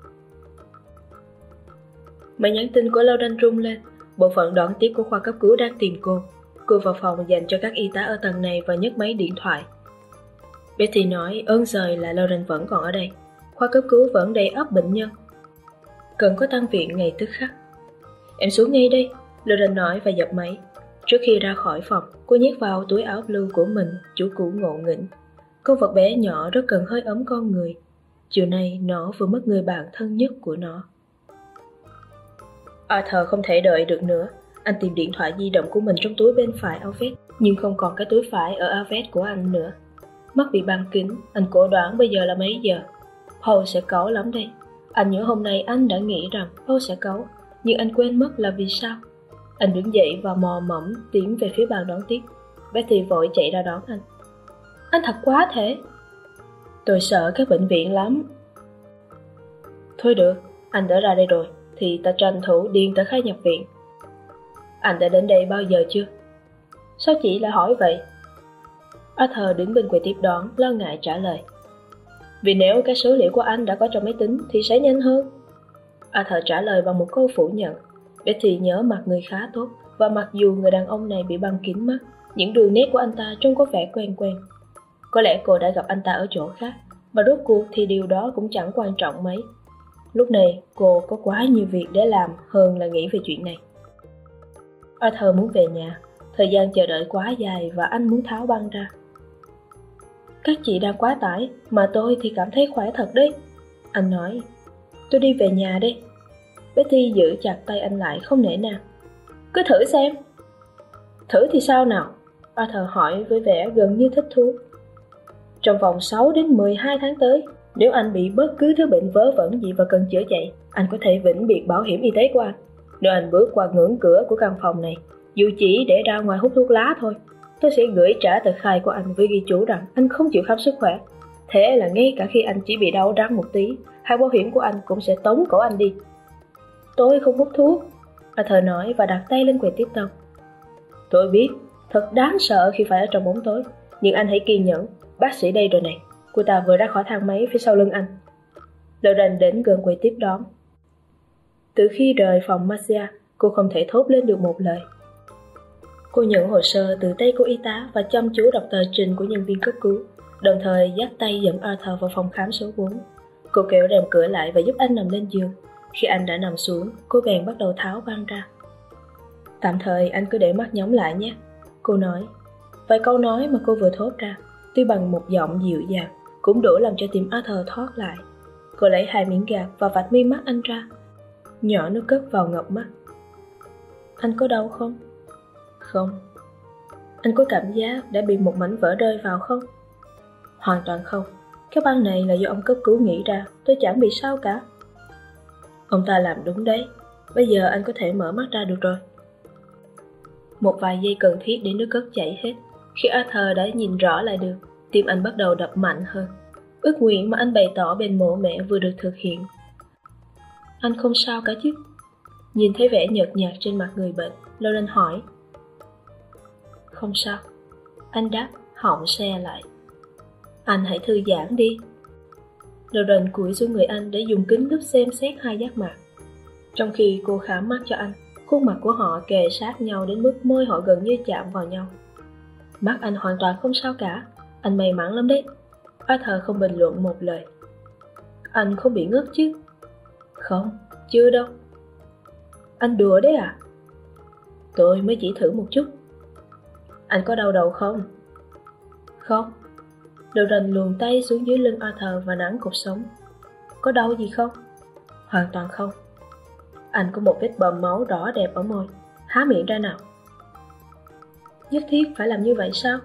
Máy nhắn tin của Lauren rung lên. Bộ phận đón tiếp của khoa cấp cứu đang tìm cô. Cô vào phòng dành cho các y tá ở tầng này và nhấc máy điện thoại. Betty nói ơn trời là Lauren vẫn còn ở đây. Khoa cấp cứu vẫn đầy ắp bệnh nhân. Cần có tăng viện ngay tức khắc. Em xuống ngay đây, Lauren nói và dập máy. Trước khi ra khỏi phòng, cô nhét vào túi áo blue của mình chú cũ ngộ nghĩnh. Con vật bé nhỏ rất cần hơi ấm con người. Chiều nay nó vừa mất người bạn thân nhất của nó. Arthur không thể đợi được nữa. Anh tìm điện thoại di động của mình trong túi bên phải áo vest, nhưng không còn cái túi phải ở áo vest của anh nữa. Mắt bị băng kính, anh cố đoán bây giờ là mấy giờ. Paul sẽ cáu lắm đây. Anh nhớ hôm nay anh đã nghĩ rằng Paul sẽ cáu, nhưng anh quên mất là vì sao. Anh đứng dậy và mò mẫm tiến về phía bàn đón tiếp. Betty vội chạy ra đón anh. Anh thật quá thể. Tôi sợ các bệnh viện lắm. Thôi được, anh đã ra đây rồi, thì ta tranh thủ điên tới khai nhập viện. Anh đã đến đây bao giờ chưa? Sao chị lại hỏi vậy? Arthur đứng bên quầy tiếp đón, lo ngại trả lời. Vì nếu cái số liệu của anh đã có trong máy tính thì sẽ nhanh hơn. Arthur trả lời bằng một câu phủ nhận. Betty nhớ mặt người khá tốt, và mặc dù người đàn ông này bị băng kín mắt, những đường nét của anh ta trông có vẻ quen quen. Có lẽ cô đã gặp anh ta ở chỗ khác, và rốt cuộc thì điều đó cũng chẳng quan trọng mấy. Lúc này cô có quá nhiều việc để làm hơn là nghĩ về chuyện này. Arthur muốn về nhà. Thời gian chờ đợi quá dài và anh muốn tháo băng ra. Các chị đang quá tải, mà tôi thì cảm thấy khỏe thật đấy. Anh nói. Tôi đi về nhà đây. Betty giữ chặt tay anh lại không nể nang. Cứ thử xem. Thử thì sao nào? Arthur hỏi với vẻ gần như thích thú. Trong vòng sáu đến mười hai tháng tới, nếu anh bị bất cứ thứ bệnh vớ vẩn gì và cần chữa chạy, anh có thể vĩnh biệt bảo hiểm y tế của anh. Nếu anh bước qua ngưỡng cửa của căn phòng này, dù chỉ để ra ngoài hút thuốc lá thôi, tôi sẽ gửi trả tờ khai của anh với ghi chú rằng anh không chịu khám sức khỏe. Thế là ngay cả khi anh chỉ bị đau răng một tí, hai bảo hiểm của anh cũng sẽ tống cổ anh đi. Tôi không hút thuốc, Arthur nói và đặt tay lên quầy tiếp tân. Tôi biết, thật đáng sợ khi phải ở trong bóng tối, nhưng anh hãy kiên nhẫn, bác sĩ đây rồi này. Cô ta vừa ra khỏi thang máy phía sau lưng anh. Lauren đến gần quầy tiếp đón. Từ khi rời phòng Marcia, cô không thể thốt lên được một lời. Cô nhận hồ sơ từ tay cô y tá và chăm chú đọc tờ trình của nhân viên cấp cứu, đồng thời dắt tay dẫn Arthur vào phòng khám số bốn. Cô kéo rèm cửa lại và giúp anh nằm lên giường. Khi anh đã nằm xuống, cô bèn bắt đầu tháo băng ra. Tạm thời anh cứ để mắt nhắm lại nhé, cô nói. Vài câu nói mà cô vừa thốt ra, tuy bằng một giọng dịu dàng, cũng đủ làm cho tim Arthur thoát lại. Cô lấy hai miếng gạc và vạch mi mắt anh ra, nhỏ nước cất vào ngọc mắt. Anh có đau không? Không. Anh có cảm giác đã bị một mảnh vỡ rơi vào không? Hoàn toàn không. Cái băng này là do ông cấp cứu nghĩ ra, tôi chẳng bị sao cả. Ông ta làm đúng đấy. Bây giờ anh có thể mở mắt ra được rồi. Một vài giây cần thiết để nước cất chảy hết. Khi Arthur đã nhìn rõ lại được, tim anh bắt đầu đập mạnh hơn. Ước nguyện mà anh bày tỏ bên mộ mẹ vừa được thực hiện. Anh không sao cả chứ? Nhìn thấy vẻ nhợt nhạt trên mặt người bệnh, Lauren hỏi. Không sao. Anh đáp, họng xe lại. Anh hãy thư giãn đi. Lauren cúi xuống người anh để dùng kính lúp xem xét hai giác mạc. Trong khi cô khám mắt cho anh, khuôn mặt của họ kề sát nhau đến mức môi họ gần như chạm vào nhau. Mắt anh hoàn toàn không sao cả. Anh may mắn lắm đấy. Arthur không bình luận một lời. Anh không bị ngất chứ? Không, chưa đâu. Anh đùa đấy à? Tôi mới chỉ thử một chút. Anh có đau đầu không? Không. Lauren luồn tay xuống dưới lưng Arthur và nắn cột sống. Có đau gì không? Hoàn toàn không. Anh có một vết bầm máu đỏ đẹp ở môi. Há miệng ra nào. Nhất thiết phải làm như vậy sao?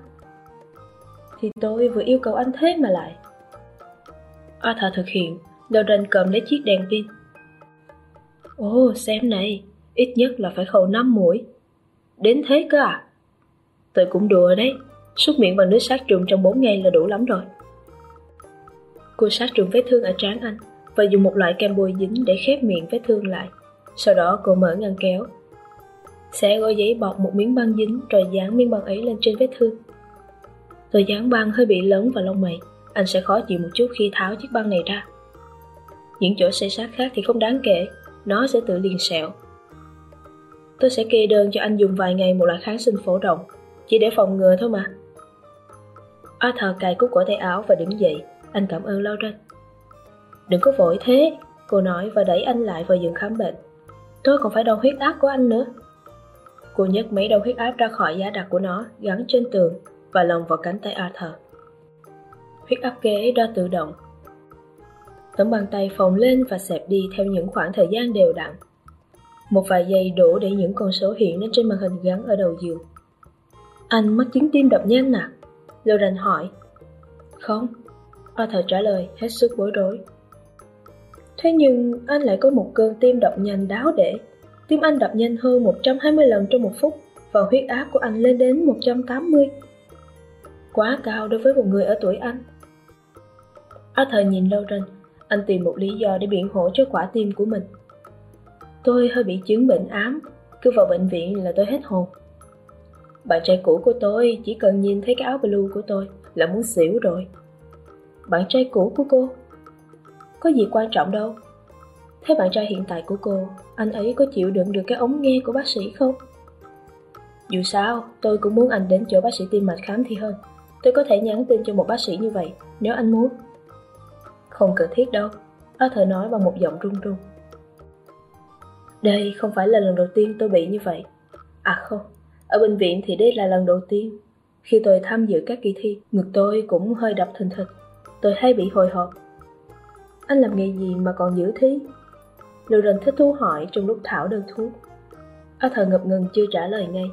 Thì tôi vừa yêu cầu anh thế mà lại. Arthur thực hiện. Lauren cầm lấy chiếc đèn pin. Ồ, xem này, ít nhất là phải khâu năm mũi. Đến thế cơ à? Tôi cũng đùa đấy. Súc miệng bằng nước sát trùng trong bốn ngày là đủ lắm rồi. Cô sát trùng vết thương ở trán anh và dùng một loại kem bôi dính để khép miệng vết thương lại. Sau đó cô mở ngăn kéo, xẻ gói giấy bọc một miếng băng dính rồi dán miếng băng ấy lên trên vết thương. Tôi dán băng hơi bị lớn vào lông mày. Anh sẽ khó chịu một chút khi tháo chiếc băng này ra. Những chỗ xây sát khác thì không đáng kể, nó sẽ tự liền sẹo. Tôi sẽ kê đơn cho anh dùng vài ngày một loại kháng sinh phổ rộng, chỉ để phòng ngừa thôi mà. Arthur cài cúc cổ tay áo và đứng dậy. Anh cảm ơn Lauren. Đừng có vội thế, cô nói và đẩy anh lại vào giường khám bệnh. Tôi còn phải đo huyết áp của anh nữa. Cô nhấc máy đo huyết áp ra khỏi giá đặt của nó, gắn trên tường và lồng vào cánh tay Arthur. Huyết áp kế đo tự động. Tấm bàn tay phồng lên và xẹp đi theo những khoảng thời gian đều đặn. Một vài giây đủ để những con số hiện lên trên màn hình gắn ở đầu giường. Anh mắc chứng tim đập nhanh à? Lauren hỏi. Không, Arthur trả lời hết sức bối rối. Thế nhưng anh lại có một cơn tim đập nhanh đáo để. Tim anh đập nhanh hơn một trăm hai mươi lần trong một phút và huyết áp của anh lên đến một trăm tám mươi. Quá cao đối với một người ở tuổi anh. Arthur nhìn Lauren. Anh tìm một lý do để biện hộ cho quả tim của mình. Tôi hơi bị chứng bệnh ám, cứ vào bệnh viện là tôi hết hồn. Bạn trai cũ của tôi chỉ cần nhìn thấy cái áo blue của tôi là muốn xỉu rồi. Bạn trai cũ của cô? Có gì quan trọng đâu. Thế bạn trai hiện tại của cô, anh ấy có chịu đựng được cái ống nghe của bác sĩ không? Dù sao, tôi cũng muốn anh đến chỗ bác sĩ tim mạch khám thì hơn. Tôi có thể nhắn tin cho một bác sĩ như vậy, nếu anh muốn. Không cần thiết đâu, Arthur nói bằng một giọng run run. Đây không phải là lần đầu tiên tôi bị như vậy. À không, ở bệnh viện thì đây là lần đầu tiên. Khi tôi tham dự các kỳ thi, ngực tôi cũng hơi đập thình thịch. Tôi hay bị hồi hộp. Anh làm nghề gì mà còn giữ thi? Lauren thích thú hỏi trong lúc thảo đơn thuốc. Arthur ngập ngừng chưa trả lời ngay.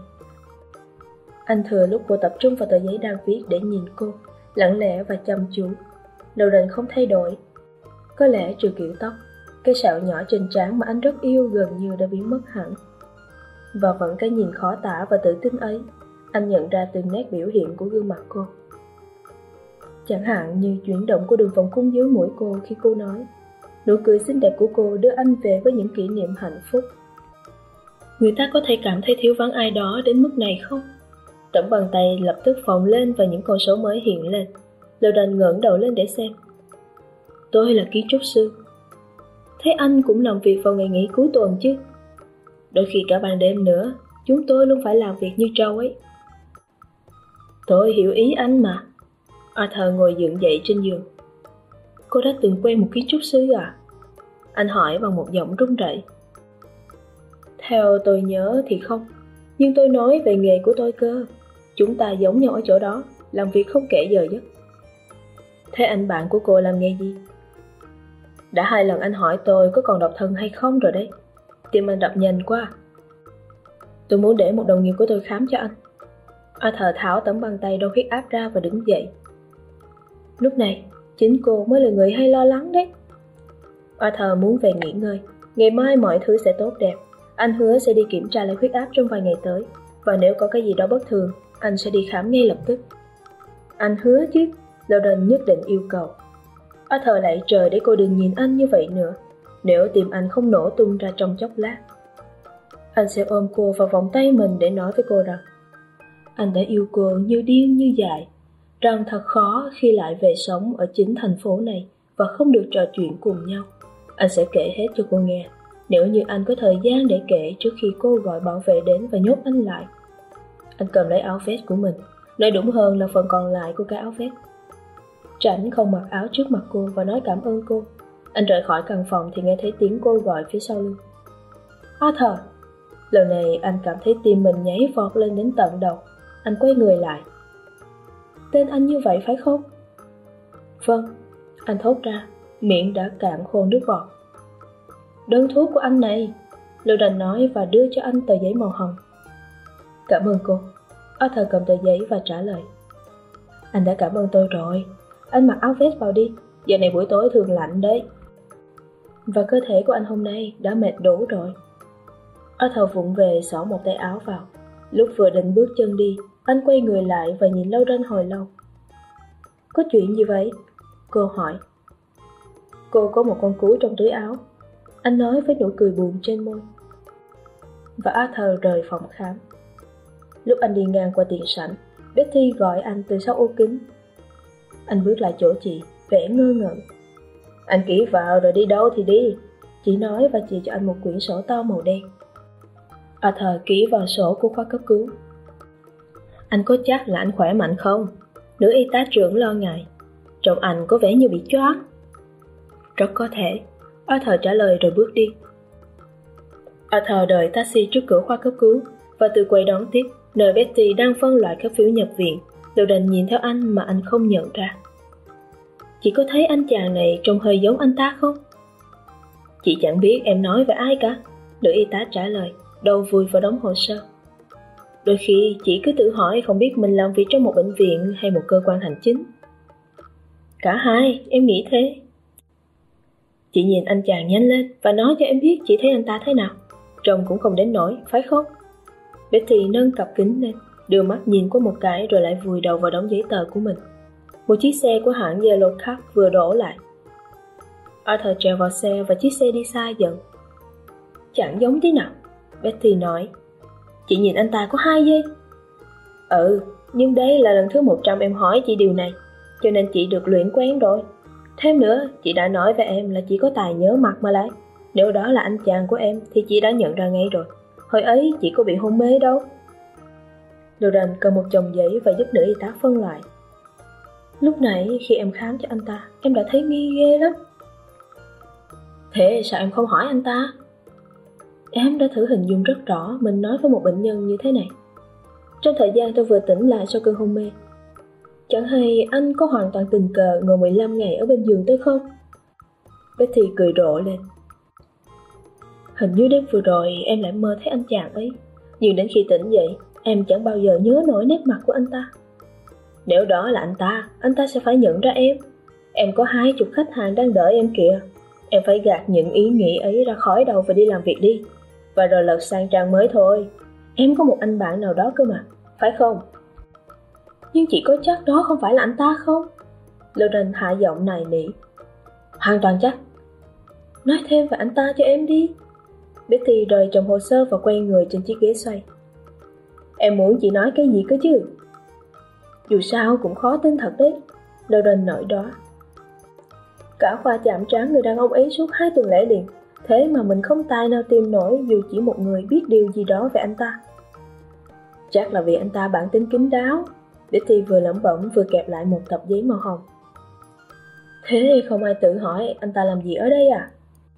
Anh thừa lúc cô tập trung vào tờ giấy đang viết để nhìn cô, lặng lẽ và chăm chú. Lauren không thay đổi. Có lẽ trừ kiểu tóc, cái sẹo nhỏ trên trán mà anh rất yêu gần như đã biến mất hẳn. Và vẫn cái nhìn khó tả và tự tin ấy, anh nhận ra từng nét biểu hiện của gương mặt cô. Chẳng hạn như chuyển động của đường vòng cung dưới mũi cô khi cô nói. Nụ cười xinh đẹp của cô đưa anh về với những kỷ niệm hạnh phúc. Người ta có thể cảm thấy thiếu vắng ai đó đến mức này không? Tấm bàn tay lập tức phồng lên và những con số mới hiện lên. Lauren ngẩng đầu lên để xem. Tôi là kiến trúc sư. Thế anh cũng làm việc vào ngày nghỉ cuối tuần chứ? Đôi khi cả ban đêm nữa, chúng tôi luôn phải làm việc như trâu ấy. Tôi hiểu ý anh mà. Arthur ngồi dựng dậy trên giường. Cô đã từng quen một kiến trúc sư à? Anh hỏi bằng một giọng run rẩy. Theo tôi nhớ thì không, nhưng tôi nói về nghề của tôi cơ. Chúng ta giống nhau ở chỗ đó, làm việc không kể giờ giấc. Thế anh bạn của cô làm nghề gì? Đã hai lần anh hỏi tôi có còn độc thân hay không rồi đấy. Tim anh đập nhanh quá. Tôi muốn để một đồng nghiệp của tôi khám cho anh. Arthur tháo tấm băng tay đo huyết áp ra và đứng dậy. Lúc này, chính cô mới là người hay lo lắng đấy. Arthur muốn về nghỉ ngơi. Ngày mai mọi thứ sẽ tốt đẹp. Anh hứa sẽ đi kiểm tra lại huyết áp trong vài ngày tới. Và nếu có cái gì đó bất thường, anh sẽ đi khám ngay lập tức. Anh hứa chứ? Lauren nhất định yêu cầu. Arthur lạy trời để cô đừng nhìn anh như vậy nữa. Nếu tim anh không nổ tung ra trong chốc lát. Anh sẽ ôm cô vào vòng tay mình để nói với cô rằng anh đã yêu cô như điên như dại, rằng thật khó khi lại về sống ở chính thành phố này và không được trò chuyện cùng nhau. Anh sẽ kể hết cho cô nghe, nếu như anh có thời gian để kể trước khi cô gọi bảo vệ đến và nhốt anh lại. Anh cầm lấy áo vest của mình, nói đúng hơn là phần còn lại của cái áo vest. Tránh không mặc áo trước mặt cô và nói cảm ơn cô. Anh rời khỏi căn phòng thì nghe thấy tiếng cô gọi phía sau lưng. Arthur! Lần này anh cảm thấy tim mình nhảy vọt lên đến tận đầu. Anh quay người lại. Tên anh như vậy phải không? Vâng, anh thốt ra, miệng đã cạn khô nước bọt. Đơn thuốc của anh này, Lauren nói và đưa cho anh tờ giấy màu hồng. Cảm ơn cô. Arthur cầm tờ giấy và trả lời. Anh đã cảm ơn tôi rồi. Anh mặc áo vest vào đi, giờ này buổi tối thường lạnh đấy. Và cơ thể của anh hôm nay đã mệt đủ rồi. Arthur vụng về xỏ một tay áo vào. Lúc vừa định bước chân đi, anh quay người lại và nhìn Lauren hồi lâu. Có chuyện gì vậy? Cô hỏi. Cô có một con cú trong túi áo. Anh nói với nụ cười buồn trên môi. Và Arthur rời phòng khám. Lúc anh đi ngang qua tiền sảnh, Betty gọi anh từ sau ô kính. Anh bước lại chỗ chị, vẻ ngơ ngẩn. Anh ký vào rồi đi đâu thì đi. Chị nói và chỉ cho anh một quyển sổ to màu đen. Arthur ký vào sổ của khoa cấp cứu. Anh có chắc là anh khỏe mạnh không? Nữ y tá trưởng lo ngại. Trông anh có vẻ như bị choáng. Rất có thể, Arthur trả lời rồi bước đi. Arthur đợi taxi trước cửa khoa cấp cứu và từ quầy đón tiếp, nơi Betty đang phân loại các phiếu nhập viện. Loren nhìn theo anh mà anh không nhận ra. Chị có thấy anh chàng này trông hơi giống anh ta không? Chị chẳng biết em nói về ai cả, nữ y tá trả lời, đầu vùi vào đống hồ sơ. Đôi khi chị cứ tự hỏi không biết mình làm việc trong một bệnh viện hay một cơ quan hành chính. Cả hai, em nghĩ thế. Chị nhìn anh chàng nhanh lên và nói cho em biết chị thấy anh ta thế nào. Trông cũng không đến nỗi, phải không? Betty nâng cặp kính lên, đưa mắt nhìn qua một cái rồi lại vùi đầu vào đống giấy tờ của mình. Một chiếc xe của hãng Yellow Cab vừa đổ lại. Arthur trèo vào xe và chiếc xe đi xa dần. Chẳng giống tí nào, Betty nói. Chị nhìn anh ta có hai giây. Ừ, nhưng đây là lần thứ một trăm em hỏi chị điều này, cho nên chị được luyện quen rồi. Thêm nữa, chị đã nói với em là chị có tài nhớ mặt mà lại. Nếu đó là anh chàng của em thì chị đã nhận ra ngay rồi. Hồi ấy chị có bị hôn mê đâu. Loren cầm một chồng giấy và giúp nữ y tá phân loại. Lúc nãy khi em khám cho anh ta, em đã thấy nghi ghê lắm. Thế sao em không hỏi anh ta? Em đã thử hình dung rất rõ mình nói với một bệnh nhân như thế này. Trong thời gian tôi vừa tỉnh lại sau cơn hôn mê, chẳng hay anh có hoàn toàn tình cờ ngồi mười lăm ngày ở bên giường tôi không? Betty cười rộ lên. Hình như đêm vừa rồi em lại mơ thấy anh chàng ấy, nhưng đến khi tỉnh dậy, em chẳng bao giờ nhớ nổi nét mặt của anh ta. Nếu đó là anh ta, anh ta sẽ phải nhận ra em. Em có hai chục khách hàng đang đợi em kìa. Em phải gạt những ý nghĩ ấy ra khỏi đầu và đi làm việc đi. Và rồi lật sang trang mới thôi. Em có một anh bạn nào đó cơ mà, phải không? Nhưng chị có chắc đó không phải là anh ta không? Loren hạ giọng nài nỉ. Hoàn toàn chắc. Nói thêm về anh ta cho em đi. Betty rời chồng hồ sơ và quay người trên chiếc ghế xoay. Em muốn chị nói cái gì cơ chứ? Dù sao cũng khó tin thật đấy, Loren nổi đó. Cả khoa chạm trán người đàn ông ấy suốt hai tuần lễ liền, thế mà mình không tài nào tìm nổi dù chỉ một người biết điều gì đó về anh ta. Chắc là vì anh ta bản tính kín đáo, Betty vừa lẩm bẩm vừa kẹp lại một tập giấy màu hồng. Thế không ai tự hỏi anh ta làm gì ở đây à?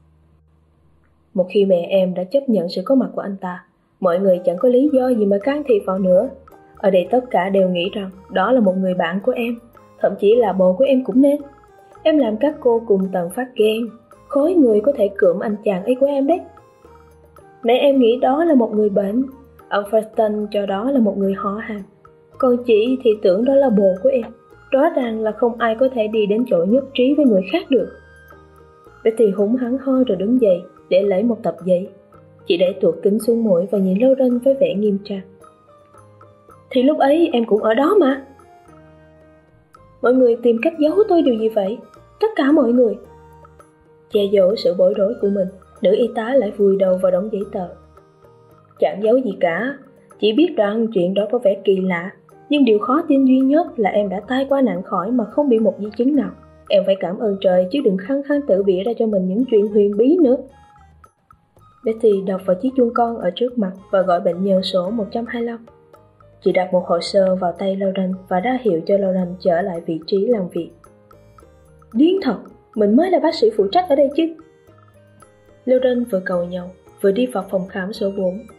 Một khi mẹ em đã chấp nhận sự có mặt của anh ta, mọi người chẳng có lý do gì mà can thiệp vào nữa. Ở đây tất cả đều nghĩ rằng đó là một người bạn của em, thậm chí là bồ của em cũng nên. Em làm các cô cùng tầng phát ghen, khối người có thể cượm anh chàng ấy của em đấy. Mẹ em nghĩ đó là một người bệnh, ông Preston cho đó là một người họ hàng, còn chị thì tưởng đó là bồ của em. Rõ ràng là không ai có thể đi đến chỗ nhất trí với người khác được. Betty húng hắng ho rồi đứng dậy để lấy một tập giấy. Chị để tuột kính xuống mũi và nhìn Loren với vẻ nghiêm trang. Thì lúc ấy em cũng ở đó mà. Mọi người tìm cách giấu tôi điều gì vậy? Tất cả mọi người. Che giấu sự bối rối của mình, nữ y tá lại vùi đầu vào đống giấy tờ. Chẳng giấu gì cả, chỉ biết rằng chuyện đó có vẻ kỳ lạ, nhưng điều khó tin duy nhất là em đã tai qua nạn khỏi mà không bị một di chứng nào. Em phải cảm ơn trời chứ đừng khăng khăng tự bịa ra cho mình những chuyện huyền bí nữa. Betty đọc vào chiếc chuông con ở trước mặt và gọi bệnh nhân số một trăm hai mươi lăm. Chị đặt một hồ sơ vào tay Loren và ra hiệu cho Loren trở lại vị trí làm việc. Điên thật, mình mới là bác sĩ phụ trách ở đây chứ. Loren vừa cầu nhau, vừa đi vào phòng khám số bốn.